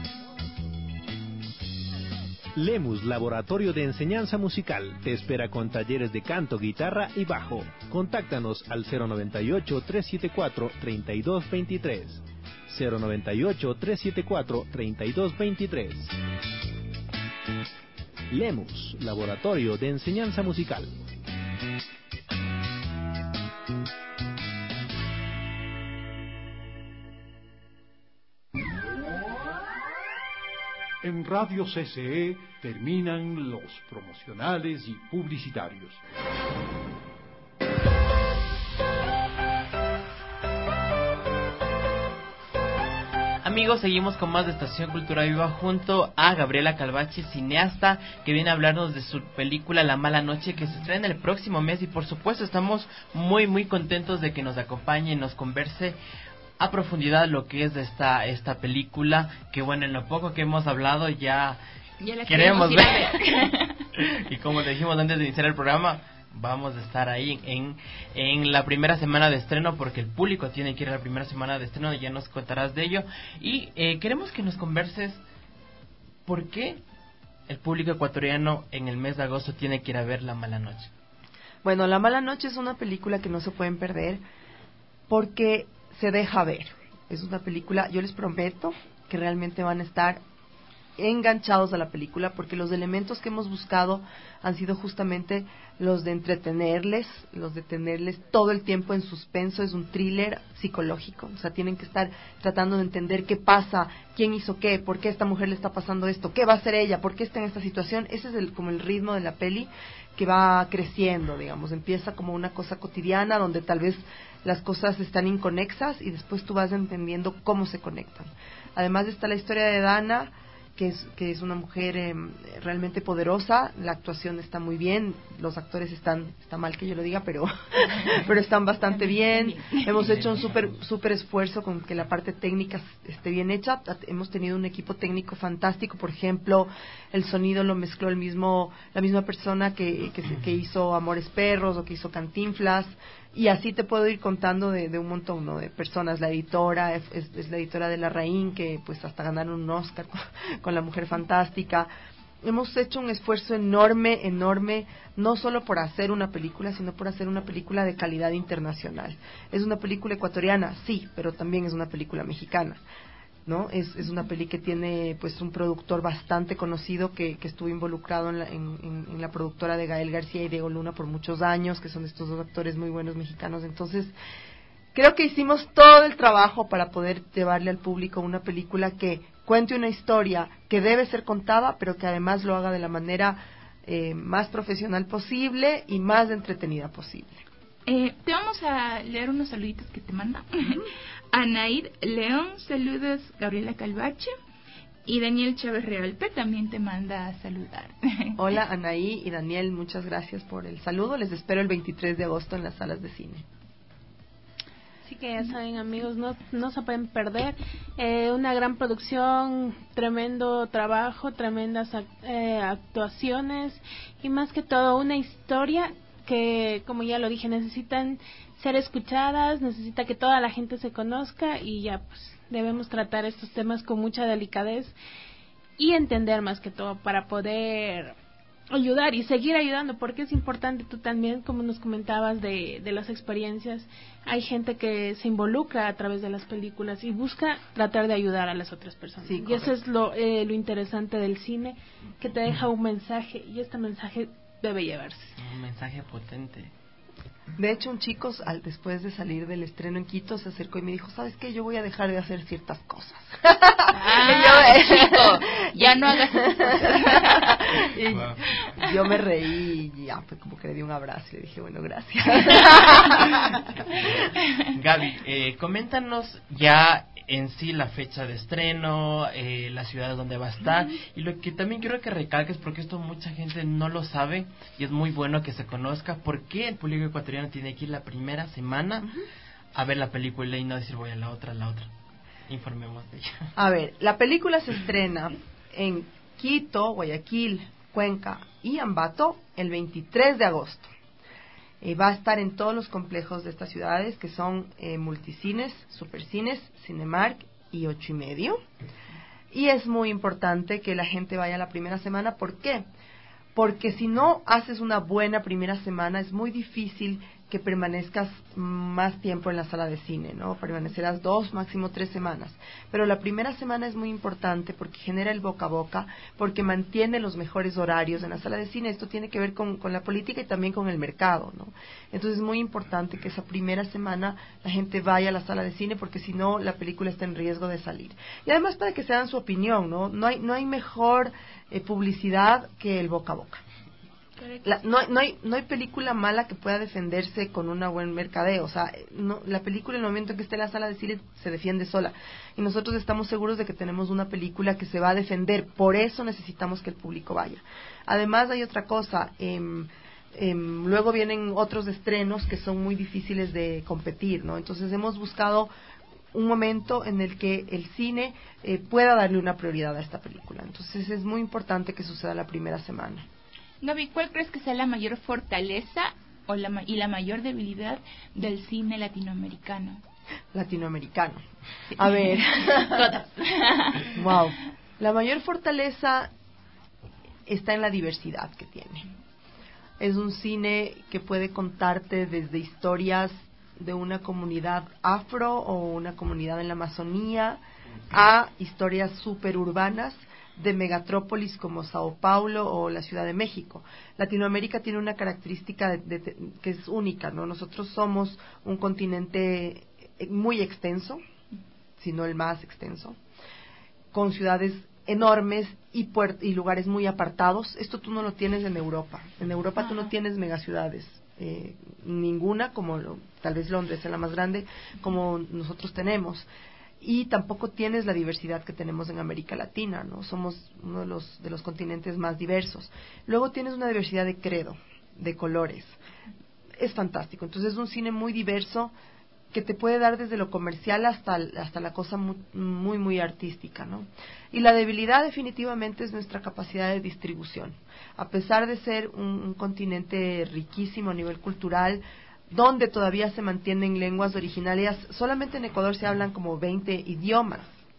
Lemus, Laboratorio de Enseñanza Musical, te espera con talleres de canto, guitarra y bajo. Contáctanos al cero noventa y ocho, trescientos setenta y cuatro, treinta y dos veintitrés. cero noventa y ocho, trescientos setenta y cuatro, treinta y dos veintitrés. Lemus, Laboratorio de Enseñanza Musical. En Radio C C E terminan los promocionales y publicitarios. Amigos, seguimos con más de Estación Cultura Viva junto a Gabriela Calvache, cineasta, que viene a hablarnos de su película La Mala Noche, que se estrena el próximo mes, y por supuesto estamos muy muy contentos de que nos acompañe y nos converse a profundidad lo que es esta esta película, que bueno, en lo poco que hemos hablado ya, ya la queremos ver. ver. Y como dijimos antes de iniciar el programa, vamos a estar ahí en en la primera semana de estreno, porque el público tiene que ir a la primera semana de estreno, ya nos contarás de ello. Y eh, queremos que nos converses por qué el público ecuatoriano en el mes de agosto tiene que ir a ver La Mala Noche. Bueno, La Mala Noche es una película que no se pueden perder porque se deja ver. Es una película, yo les prometo que realmente van a estar enganchados a la película, porque los elementos que hemos buscado han sido justamente los de entretenerles, los de tenerles todo el tiempo en suspenso. Es un thriller psicológico, o sea, tienen que estar tratando de entender qué pasa, quién hizo qué, por qué a esta mujer le está pasando esto, qué va a hacer ella, por qué está en esta situación. Ese es el, como el ritmo de la peli, que va creciendo, digamos. Empieza como una cosa cotidiana donde tal vez las cosas están inconexas y después tú vas entendiendo cómo se conectan. Además está la historia de Dana, que es, que es una mujer eh, realmente poderosa. La actuación está muy bien, los actores están, está mal que yo lo diga, pero pero están bastante bien. Hemos hecho un súper super esfuerzo con que la parte técnica esté bien hecha. Hemos tenido un equipo técnico fantástico. Por ejemplo, el sonido lo mezcló el mismo la misma persona que, que, que hizo Amores Perros o que hizo Cantinflas. Y así te puedo ir contando de, de un montón, ¿no?, de personas. La editora es, es, es la editora de Larraín, que pues hasta ganaron un Oscar con, con La Mujer Fantástica. Hemos hecho un esfuerzo enorme, enorme, no solo por hacer una película, sino por hacer una película de calidad internacional. Es una película ecuatoriana, sí, pero también es una película mexicana, ¿no? Es, es una peli que tiene pues un productor bastante conocido que, que estuvo involucrado en la, en, en, en la productora de Gael García y Diego Luna por muchos años, que son estos dos actores muy buenos mexicanos. Entonces, creo que hicimos todo el trabajo para poder llevarle al público una película que cuente una historia que debe ser contada, pero que además lo haga de la manera eh, más profesional posible y más entretenida posible. Eh, te vamos a leer unos saluditos que te manda. Anaid León, saludos. Gabriela Calvache y Daniel Chávez Realpe también te manda a saludar. Hola Anaí y Daniel, muchas gracias por el saludo. Les espero el veintitrés de agosto en las salas de cine. Así que ya saben, amigos, no, no se pueden perder. Eh, una gran producción, tremendo trabajo, tremendas eh, actuaciones y más que todo una historia que, como ya lo dije, necesitan ser escuchadas, necesita que toda la gente se conozca y ya pues debemos tratar estos temas con mucha delicadez y entender más que todo para poder ayudar y seguir ayudando, porque es importante. Tú también, como nos comentabas de, de las experiencias, hay gente que se involucra a través de las películas y busca tratar de ayudar a las otras personas. Sí, y eso es lo, eh, lo interesante del cine, que te deja un mensaje y este mensaje debe llevarse. Un mensaje potente. De hecho, un chico, al, después de salir del estreno en Quito, se acercó y me dijo, ¿sabes qué? Yo voy a dejar de hacer ciertas cosas. Ah, yo, chico, ya no hagas y wow. Yo me reí y ya, pues como que le di un abrazo y le dije, bueno, gracias. Gaby, eh, coméntanos ya en sí la fecha de estreno, eh, la ciudad donde va a estar, uh-huh. Y lo que también quiero que recalques, porque esto mucha gente no lo sabe y es muy bueno que se conozca, por qué el público ecuatoriano tiene que ir la primera semana uh-huh. a ver la película y no decir voy a la otra, a la otra. Informemos de ella. A ver, la película se estrena en Quito, Guayaquil, Cuenca y Ambato el veintitrés de agosto. Eh, va a estar en todos los complejos de estas ciudades, que son eh, Multicines, Supercines, Cinemark y Ocho y Medio. Y es muy importante que la gente vaya la primera semana. ¿Por qué? Porque si no haces una buena primera semana, es muy difícil que permanezcas más tiempo en la sala de cine, ¿no? Permanecerás dos, máximo tres semanas. Pero la primera semana es muy importante porque genera el boca a boca, porque mantiene los mejores horarios en la sala de cine. Esto tiene que ver con, con la política y también con el mercado, ¿no? Entonces es muy importante que esa primera semana la gente vaya a la sala de cine, porque si no, la película está en riesgo de salir. Y además para que se dan su opinión, ¿no? No hay, no hay mejor eh, publicidad que el boca a boca. La, no, no, hay, no hay película mala que pueda defenderse con una buen mercadeo. O sea, no, la película en el momento en que esté en la sala de cine se defiende sola. Y nosotros estamos seguros de que tenemos una película que se va a defender. Por eso necesitamos que el público vaya. Además hay otra cosa. Eh, eh, luego vienen otros estrenos que son muy difíciles de competir, ¿no? Entonces hemos buscado un momento en el que el cine eh, pueda darle una prioridad a esta película. Entonces es muy importante que suceda la primera semana. Gaby, ¿cuál crees que sea la mayor fortaleza o la, y la mayor debilidad del cine latinoamericano? Latinoamericano. A ver. Wow. La mayor fortaleza está en la diversidad que tiene. Es un cine que puede contarte desde historias de una comunidad afro o una comunidad en la Amazonía a historias superurbanas de megatrópolis como Sao Paulo o la Ciudad de México. Latinoamérica tiene una característica de, de, de, que es única, ¿no? Nosotros somos un continente muy extenso, si no el más extenso, con ciudades enormes y, puert- y lugares muy apartados. Esto tú no lo tienes en Europa. En Europa tú no tienes megaciudades, eh, ninguna, como lo, tal vez Londres es la más grande, como nosotros tenemos. y tampoco tienes la diversidad que tenemos en América Latina, ¿no? Somos uno de los, de los continentes más diversos. Luego tienes una diversidad de credo, de colores. Es fantástico. Entonces es un cine muy diverso que te puede dar desde lo comercial hasta, hasta la cosa muy, muy, muy artística, ¿no? Y la debilidad definitivamente es nuestra capacidad de distribución. A pesar de ser un, un continente riquísimo a nivel cultural, donde todavía se mantienen lenguas originarias, solamente en Ecuador se hablan como veinte idiomas.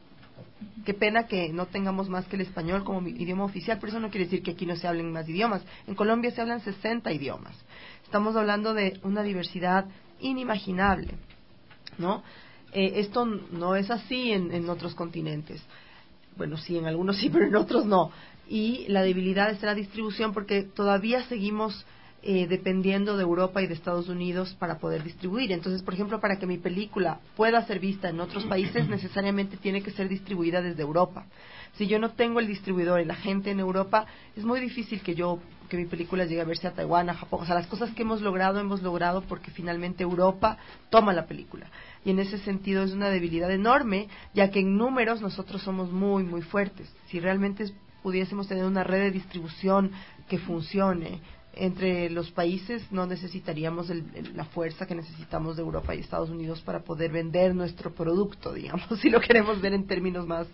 Qué pena que no tengamos más que el español como idioma oficial, pero eso no quiere decir que aquí no se hablen más idiomas. En Colombia se hablan sesenta idiomas. Estamos hablando de una diversidad inimaginable, ¿no? Eh, esto no es así en, en otros continentes. Bueno, sí, en algunos sí, pero en otros no. Y la debilidad es la distribución, porque todavía seguimos Eh, dependiendo de Europa y de Estados Unidos para poder distribuir. Entonces, por ejemplo, para que mi película pueda ser vista en otros países, necesariamente tiene que ser distribuida desde Europa. Si yo no tengo el distribuidor y la gente en Europa, es muy difícil que yo que mi película llegue a verse a Taiwán, a Japón. O sea, las cosas que hemos logrado, hemos logrado porque finalmente Europa toma la película. Y en ese sentido es una debilidad enorme, ya que en números nosotros somos muy, muy fuertes. Si realmente pudiésemos tener una red de distribución que funcione entre los países, no necesitaríamos el, el, la fuerza que necesitamos de Europa y Estados Unidos para poder vender nuestro producto, digamos, si lo queremos ver en términos más,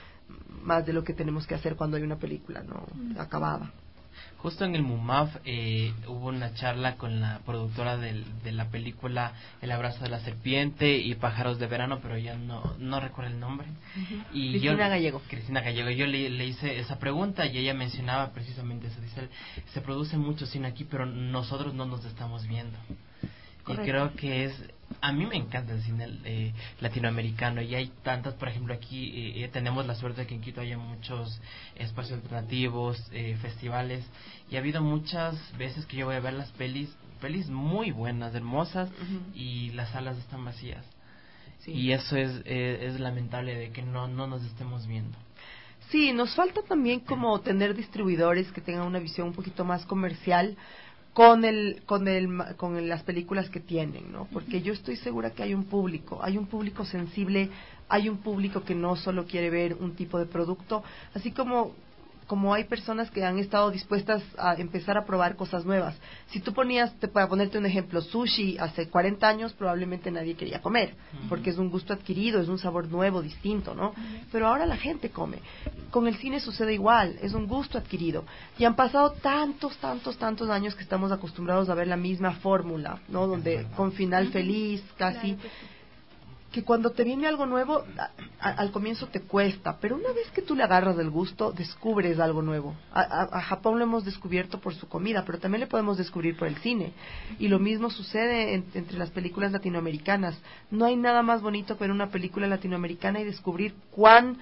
más de lo que tenemos que hacer cuando hay una película no acabada. Justo en el MUMAF eh, hubo una charla con la productora del, de la película El abrazo de la serpiente y Pájaros de verano, pero ya no no recuerdo el nombre. Uh-huh. Y Cristina yo, Gallego. Cristina Gallego. Yo le, le hice esa pregunta y ella mencionaba precisamente eso. Dice, se produce mucho cine aquí, pero nosotros no nos estamos viendo. Correcto. Y creo que es, a mí me encanta el cine eh, latinoamericano y hay tantas, por ejemplo aquí eh, tenemos la suerte de que en Quito haya muchos espacios alternativos, eh, festivales, y ha habido muchas veces que yo voy a ver las pelis, pelis muy buenas, hermosas, uh-huh. y las salas están vacías. Sí. Y eso es, eh, es lamentable de que no, no nos estemos viendo. Sí, nos falta también como tener distribuidores que tengan una visión un poquito más comercial con el con el con el, las películas que tienen, ¿no? Porque yo estoy segura que hay un público, hay un público sensible, hay un público que no solo quiere ver un tipo de producto, así como como hay personas que han estado dispuestas a empezar a probar cosas nuevas. Si tú ponías, te, para ponerte un ejemplo, sushi hace cuarenta años, probablemente nadie quería comer, uh-huh. porque es un gusto adquirido, es un sabor nuevo, distinto, ¿no? Uh-huh. Pero ahora la gente come. Con el cine sucede igual, es un gusto adquirido. Y han pasado tantos, tantos, tantos años que estamos acostumbrados a ver la misma fórmula, ¿no? Donde con final uh-huh. feliz, casi... Claro que sí. Que cuando te viene algo nuevo, a, a, al comienzo te cuesta, pero una vez que tú le agarras el gusto, descubres algo nuevo. A, a, a Japón lo hemos descubierto por su comida, pero también le podemos descubrir por el cine. Y lo mismo sucede en, entre las películas latinoamericanas. No hay nada más bonito que ver una película latinoamericana y descubrir cuán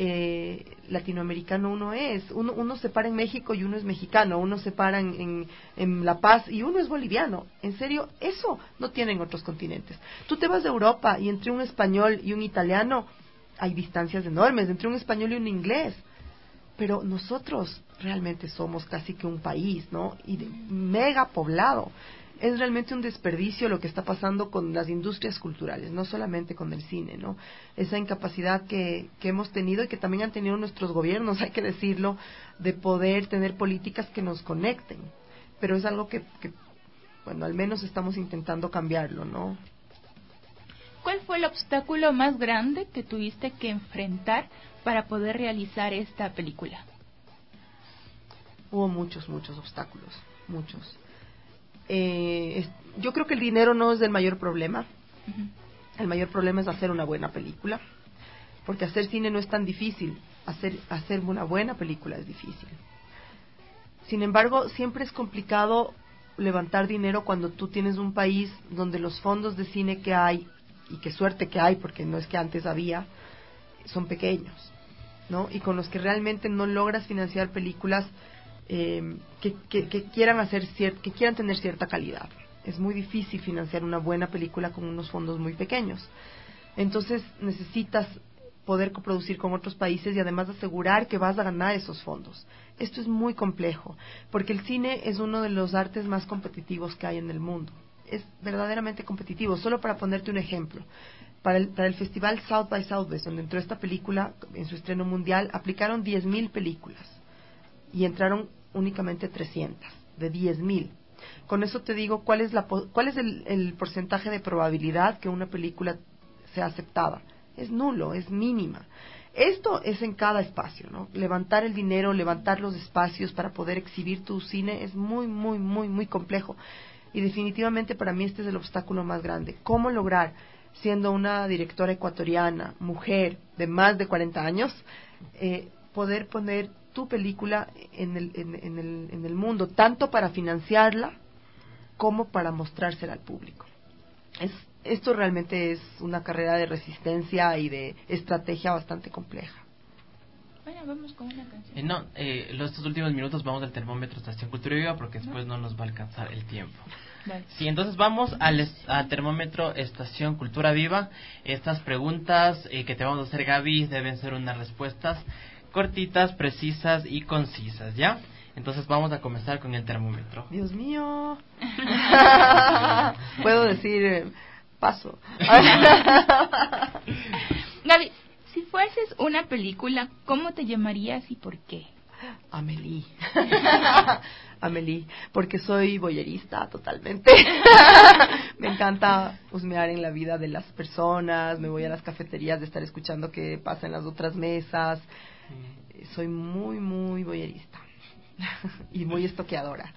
eh, latinoamericano uno es. Uno, uno se para en México y uno es mexicano, uno se para en, en, en La Paz y uno es boliviano. En serio, eso no tienen otros continentes. Tú te vas de Europa y entre un español y un italiano hay distancias enormes, entre un español y un inglés. Pero nosotros realmente somos casi que un país, ¿no? Y de, mega poblado. Es realmente un desperdicio lo que está pasando con las industrias culturales, no solamente con el cine, ¿no? Esa incapacidad que, que hemos tenido y que también han tenido nuestros gobiernos, hay que decirlo, de poder tener políticas que nos conecten. Pero es algo que, que bueno, al menos estamos intentando cambiarlo, ¿no? ¿Cuál fue el obstáculo más grande que tuviste que enfrentar para poder realizar esta película? Hubo muchos, muchos obstáculos, muchos. Eh, es, yo creo que el dinero no es el mayor problema. Uh-huh. El mayor problema es hacer una buena película, porque hacer cine no es tan difícil, hacer hacer una buena película es difícil. Sin embargo, siempre es complicado levantar dinero cuando tú tienes un país donde los fondos de cine que hay, y qué suerte que hay, porque no es que antes había, son pequeños, ¿no? Y con los que realmente no logras financiar películas Eh, que, que, que quieran hacer cier- que quieran tener cierta calidad. Es muy difícil financiar una buena película con unos fondos muy pequeños. Entonces necesitas poder coproducir con otros países y además asegurar que vas a ganar esos fondos. Esto es muy complejo, porque el cine es uno de los artes más competitivos que hay en el mundo. Es verdaderamente competitivo. Solo para ponerte un ejemplo, Para el, para el festival South by Southwest, donde entró esta película en su estreno mundial, aplicaron diez mil películas y entraron únicamente trescientas, de diez mil. Con eso te digo cuál es, la, cuál es el, el porcentaje de probabilidad que una película sea aceptada. Es nulo, es mínima. Esto es en cada espacio, ¿no? Levantar el dinero, levantar los espacios para poder exhibir tu cine es muy, muy, muy, muy complejo. Y definitivamente para mí este es el obstáculo más grande. ¿Cómo lograr, siendo una directora ecuatoriana, mujer de más de cuarenta años, eh, poder poner tu película en el, en, en, el, en el mundo, tanto para financiarla como para mostrársela al público? Es, esto realmente es una carrera de resistencia y de estrategia bastante compleja. Bueno, vamos con una canción. Eh, no, eh, los estos últimos minutos vamos al termómetro Estación Cultura Viva porque después no, no nos va a alcanzar el tiempo. Vale. Sí, entonces vamos al, est- al termómetro Estación Cultura Viva. Estas preguntas eh, que te vamos a hacer, Gaby, deben ser unas respuestas cortitas, precisas y concisas, ¿ya? Entonces vamos a comenzar con el termómetro. Dios mío. Puedo decir eh, paso. Gaby, si fueses una película, ¿cómo te llamarías y por qué? Amélie. Amélie, porque soy voyerista totalmente. Me encanta husmear en la vida de las personas, me voy a las cafeterías de estar escuchando qué pasa en las otras mesas. Soy muy, muy voyerista. Y muy estoqueadora.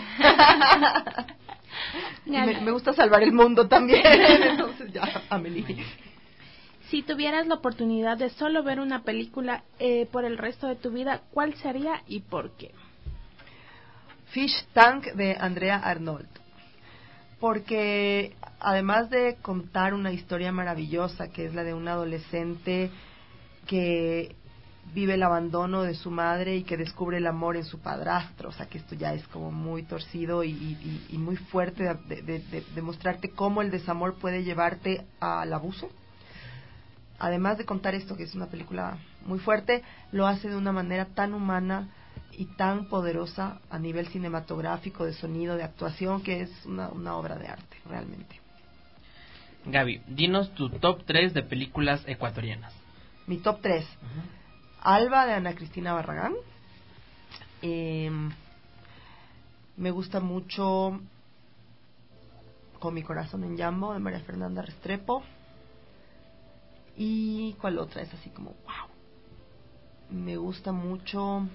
Y me, me gusta salvar el mundo también. Entonces ya, Amélie. Si tuvieras la oportunidad de solo ver una película eh, por el resto de tu vida, ¿cuál sería y por qué? Fish Tank de Andrea Arnold. Porque además de contar una historia maravillosa, que es la de un adolescente que vive el abandono de su madre y que descubre el amor en su padrastro, o sea que esto ya es como muy torcido y, y, y muy fuerte de, de, de, de mostrarte cómo el desamor puede llevarte al abuso. Además de contar esto, que es una película muy fuerte, lo hace de una manera tan humana y tan poderosa a nivel cinematográfico, de sonido, de actuación, que es una, una obra de arte, realmente. Gaby, dinos tu top tres de películas ecuatorianas. Mi top tres. Uh-huh. Alba, de Ana Cristina Barragán. Eh, me gusta mucho Con mi corazón en Jambo, de María Fernanda Restrepo. ¿Y cuál otra es así como wow? Me gusta mucho,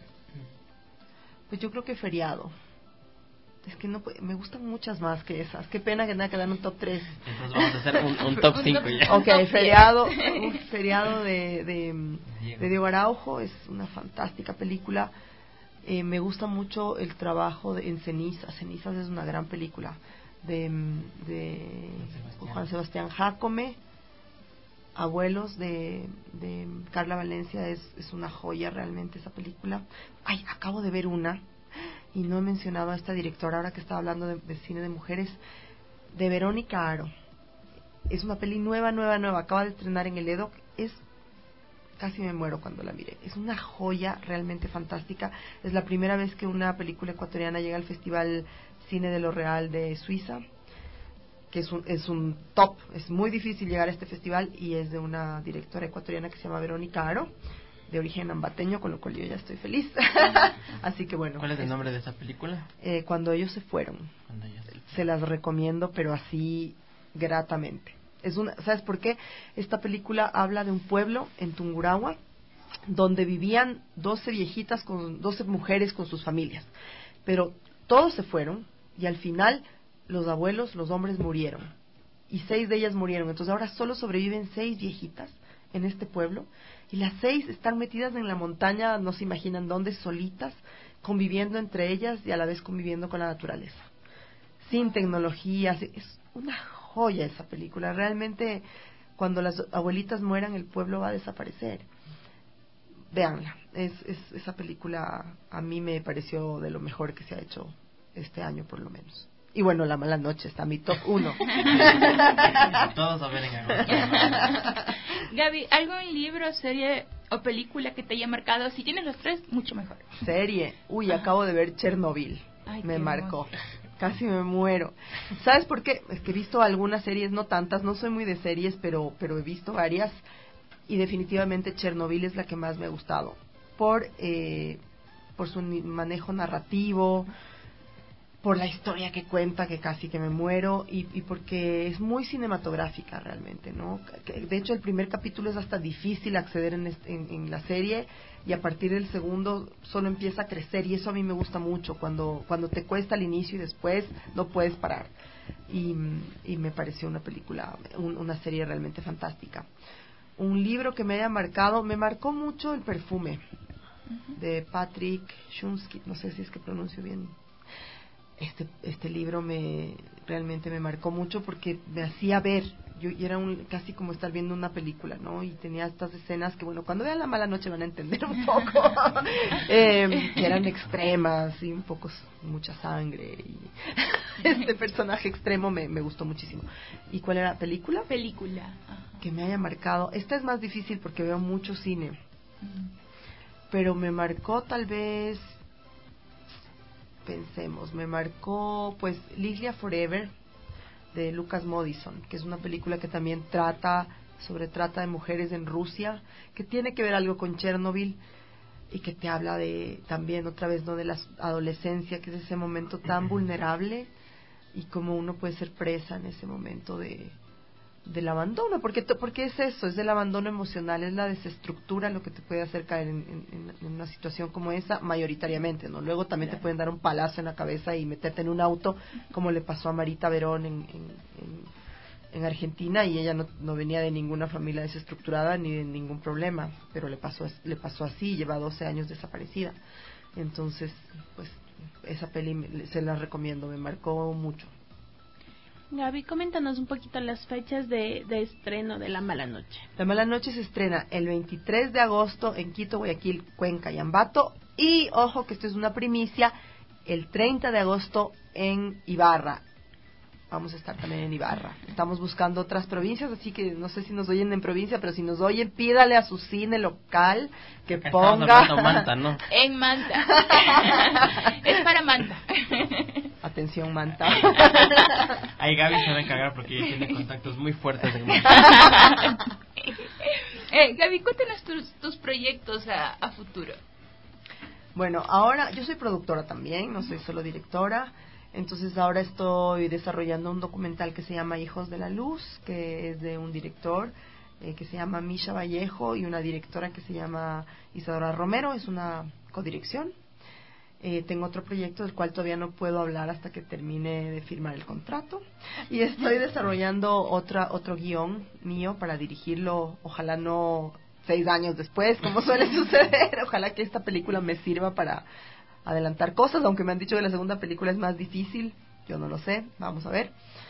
pues yo creo que Feriado. Es que no me gustan muchas más que esas. Qué pena que nada que dar un top tres. Entonces vamos a hacer un, un top cinco ya. Ok, Feriado, un Feriado de, de, Diego. de Diego Araujo, es una fantástica película. Eh, me gusta mucho el trabajo de, en Cenizas. Cenizas es una gran película de, de Sebastián. Juan Sebastián Jácome. Abuelos de, de Carla Valencia es, es una joya realmente esa película. Ay, acabo de ver una y no he mencionado a esta directora ahora que estaba hablando de, de cine de mujeres, de Verónica Aro. Es una peli nueva, nueva, nueva, acaba de estrenar en el E D O C. Es, casi me muero cuando la miré. Es una joya realmente fantástica. Es la primera vez que una película ecuatoriana llega al Festival Cine de lo Real de Suiza, que es un, es un top, es muy difícil llegar a este festival, y es de una directora ecuatoriana que se llama Verónica Aro, de origen ambateño, con lo cual yo ya estoy feliz. Así que bueno. ¿Cuál es el nombre de esa película? Eh, Cuando ellos se fueron. Cuando ellos se fueron. Se las recomiendo, pero así gratamente. Es una, ¿sabes por qué? Esta película habla de un pueblo en Tungurahua donde vivían doce viejitas, con doce mujeres con sus familias, pero todos se fueron y al final los abuelos, los hombres murieron y seis de ellas murieron. Entonces ahora solo sobreviven seis viejitas en este pueblo y las seis están metidas en la montaña, no se imaginan dónde, solitas, conviviendo entre ellas y a la vez conviviendo con la naturaleza, sin tecnología. Es una joya esa película. Realmente cuando las abuelitas mueran el pueblo va a desaparecer. Véanla, es, es, esa película a mí me pareció de lo mejor que se ha hecho este año por lo menos. Y bueno, La Mala Noche está mi top uno. Todos a ver en agosto. Gaby, ¿algún libro, serie o película que te haya marcado? Si tienes los tres, mucho mejor. Serie. Uy, acabo de ver Chernobyl. Ay, me marcó. casi me muero. ¿Sabes por qué? Es que he visto algunas series, no tantas, no soy muy de series, pero, pero he visto varias, y definitivamente Chernobyl es la que más me ha gustado, por, eh, por su manejo narrativo, por la historia que cuenta, que casi que me muero, y, y porque es muy cinematográfica realmente, ¿no? De hecho, el primer capítulo es hasta difícil acceder en, este, en, en la serie, y a partir del segundo solo empieza a crecer, y eso a mí me gusta mucho, cuando cuando te cuesta al inicio y después no puedes parar. Y, y me pareció una película, un, una serie realmente fantástica. Un libro que me haya marcado, me marcó mucho El perfume, de Patrick Schunsky, no sé si es que pronuncio bien. Este, este libro me realmente me marcó mucho porque me hacía ver, yo y era un, casi como estar viendo una película, ¿no? Y tenía estas escenas que, bueno, cuando vean La mala noche van a entender un poco, eh, que eran extremas y un poco mucha sangre, y este personaje extremo me, me gustó muchísimo. ¿Y cuál era la película? Película. Ajá. Que me haya marcado. Esta es más difícil porque veo mucho cine, mm. pero me marcó tal vez... Pensemos, me marcó pues Lilia Forever de Lucas Modison, que es una película que también trata sobre trata de mujeres en Rusia, que tiene que ver algo con Chernobyl, y que te habla de también otra vez, ¿no?, de la adolescencia, que es ese momento tan vulnerable, y cómo uno puede ser presa en ese momento de del abandono, porque porque es eso, es del abandono emocional, es la desestructura lo que te puede hacer caer en, en, en una situación como esa, mayoritariamente, ¿no? Luego también claro. te pueden dar un palazo en la cabeza y meterte en un auto, como le pasó a Marita Verón en, en, en, en Argentina, y ella no, no venía de ninguna familia desestructurada ni de ningún problema, pero le pasó le pasó así, lleva doce años desaparecida. Entonces, pues esa peli se la recomiendo, me marcó mucho. Gaby, coméntanos un poquito las fechas de, de estreno de La Mala Noche. La Mala Noche se estrena el veintitrés de agosto en Quito, Guayaquil, Cuenca y Ambato. Y, ojo, que esto es una primicia, el treinta de agosto en Ibarra. Vamos a estar también en Ibarra. Estamos buscando otras provincias, así que no sé si nos oyen en provincia, pero si nos oyen, pídale a su cine local que Acá ponga... Manta, ¿no? En Manta. Es para Manta. Atención, Manta. Ahí Gaby se va a encargar porque ella tiene contactos muy fuertes en Manta. eh, Gaby, cuéntanos tus, tus proyectos a, a futuro. Bueno, ahora yo soy productora también, no soy solo directora. Entonces ahora estoy desarrollando un documental que se llama Hijos de la Luz, que es de un director eh, que se llama Misha Vallejo y una directora que se llama Isadora Romero, es una codirección. Eh, tengo otro proyecto del cual todavía no puedo hablar hasta que termine de firmar el contrato, y estoy desarrollando otra otro guión mío para dirigirlo, ojalá no seis años después, como suele suceder. Ojalá que esta película me sirva para adelantar cosas, aunque me han dicho que la segunda película es más difícil, yo no lo sé, vamos a ver.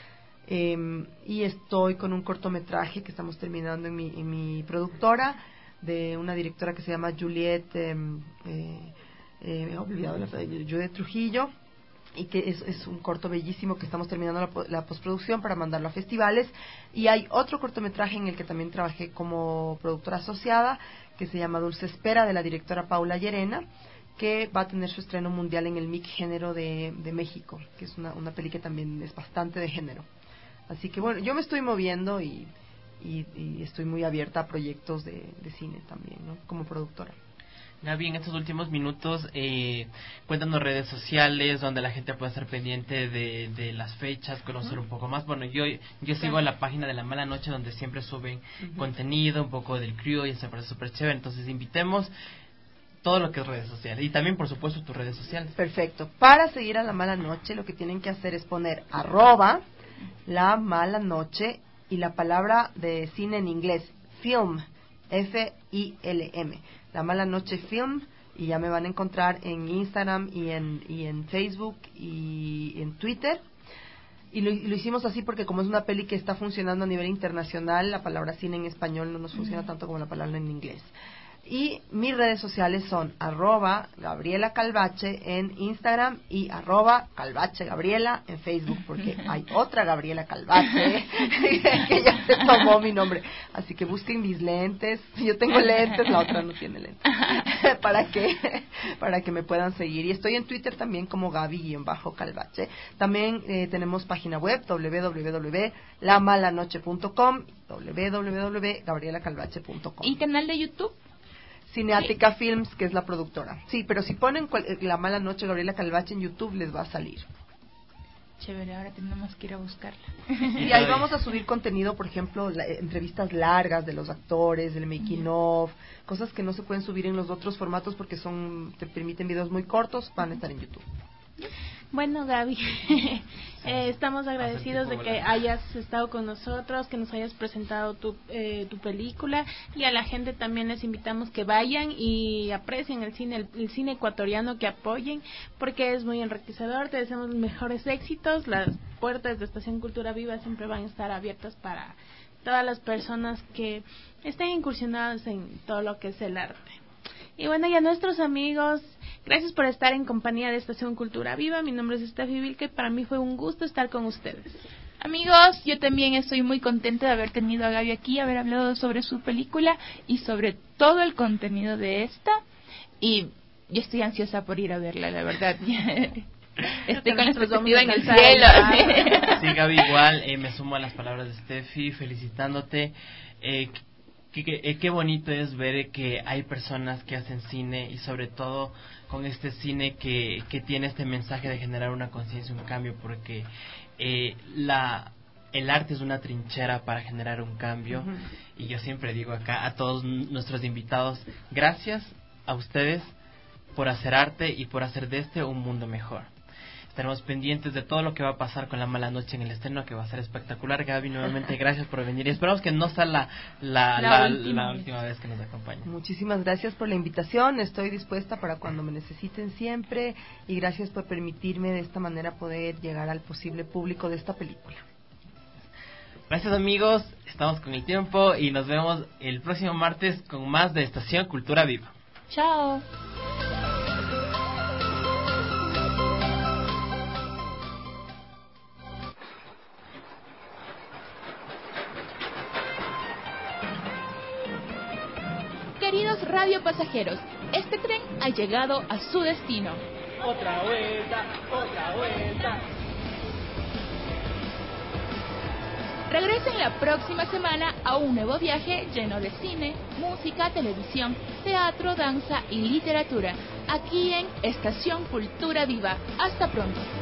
Eh, y estoy con un cortometraje que estamos terminando en mi, en mi productora, de una directora que se llama Juliette, eh, eh, eh, me he olvidado la Juliette Trujillo, y que es, es un corto bellísimo que estamos terminando la, la postproducción para mandarlo a festivales. Y hay otro cortometraje en el que también trabajé como productora asociada, que se llama Dulce Espera, de la directora Paula Llerena, que va a tener su estreno mundial en el M I C Género de, de México, que es una, una peli que también es bastante de género. Así que bueno, yo me estoy moviendo y, y, y estoy muy abierta a proyectos de, de cine también, ¿no?, como productora. Gaby, en estos últimos minutos, eh, cuéntanos redes sociales donde la gente puede estar pendiente de, de las fechas, conocer uh-huh. un poco más. Bueno, yo yo sigo en la página de La Mala Noche, donde siempre suben uh-huh. contenido, un poco del crew, y se parece súper chévere. Entonces invitemos todo lo que es redes sociales, y también por supuesto tus redes sociales. Perfecto. Para seguir a La Mala Noche, lo que tienen que hacer es poner arroba La Mala Noche y la palabra de cine en inglés, film, F I L M, La Mala Noche Film, y ya me van a encontrar en Instagram y en y en Facebook y en Twitter. Y lo, y lo hicimos así porque como es una peli que está funcionando a nivel internacional, la palabra cine en español no nos funciona tanto como la palabra en inglés. Y mis redes sociales son arroba Gabriela Calvache en Instagram y arroba Calvache Gabriela en Facebook, porque hay otra Gabriela Calvache que ya se tomó mi nombre. Así que busquen mis lentes. Yo tengo lentes, la otra no tiene lentes. para que para que me puedan seguir. Y estoy en Twitter también como Gaby-Calvache. También eh, tenemos página web doble u doble u doble u punto la mala noche punto com, doble u doble u doble u punto gabriela calvache punto com. ¿Y canal de YouTube? Cineática Films, que es la productora. Sí, pero si ponen cual, La Mala Noche Gabriela Calvache en YouTube, les va a salir. Chévere, ahora tenemos que ir a buscarla. Y ahí vamos a subir contenido, por ejemplo, la, entrevistas largas de los actores, del making of, cosas que no se pueden subir en los otros formatos porque son te permiten videos muy cortos, van a estar en YouTube. Bueno, Gaby, eh, estamos agradecidos de que hayas estado con nosotros, que nos hayas presentado tu, eh, tu película, y a la gente también les invitamos que vayan y aprecien el cine, el, el cine ecuatoriano, que apoyen, porque es muy enriquecedor. Te deseamos los mejores éxitos. Las puertas de Estación Cultura Viva siempre van a estar abiertas para todas las personas que estén incursionadas en todo lo que es el arte. Y bueno, y a nuestros amigos, gracias por estar en compañía de Estación Cultura Viva. Mi nombre es Steffi Vilca y para mí fue un gusto estar con ustedes. Amigos, yo también estoy muy contenta de haber tenido a Gaby aquí, haber hablado sobre su película y sobre todo el contenido de esta. Y yo estoy ansiosa por ir a verla, la verdad. Estoy con la expectativa en el cielo. Sí, Gaby, igual eh, me sumo a las palabras de Steffi, felicitándote. Eh, Qué, qué, qué bonito es ver que hay personas que hacen cine y sobre todo con este cine que, que tiene este mensaje de generar una conciencia, un cambio, porque eh, la el arte es una trinchera para generar un cambio. Uh-huh. Y yo siempre digo acá a todos nuestros invitados, gracias a ustedes por hacer arte y por hacer de este un mundo mejor. Estaremos pendientes de todo lo que va a pasar con La Mala Noche en el estreno, que va a ser espectacular. Gaby, nuevamente gracias por venir y esperamos que no sea la, la, la, la, última, la última vez que nos acompañe. Muchísimas gracias por la invitación, estoy dispuesta para cuando me necesiten siempre, y gracias por permitirme de esta manera poder llegar al posible público de esta película. Gracias, amigos, estamos con el tiempo y nos vemos el próximo martes con más de Estación Cultura Viva. Chao. Queridos radiopasajeros, este tren ha llegado a su destino. Otra vuelta, otra vuelta. Regresen la próxima semana a un nuevo viaje lleno de cine, música, televisión, teatro, danza y literatura, aquí en Estación Cultura Viva. Hasta pronto.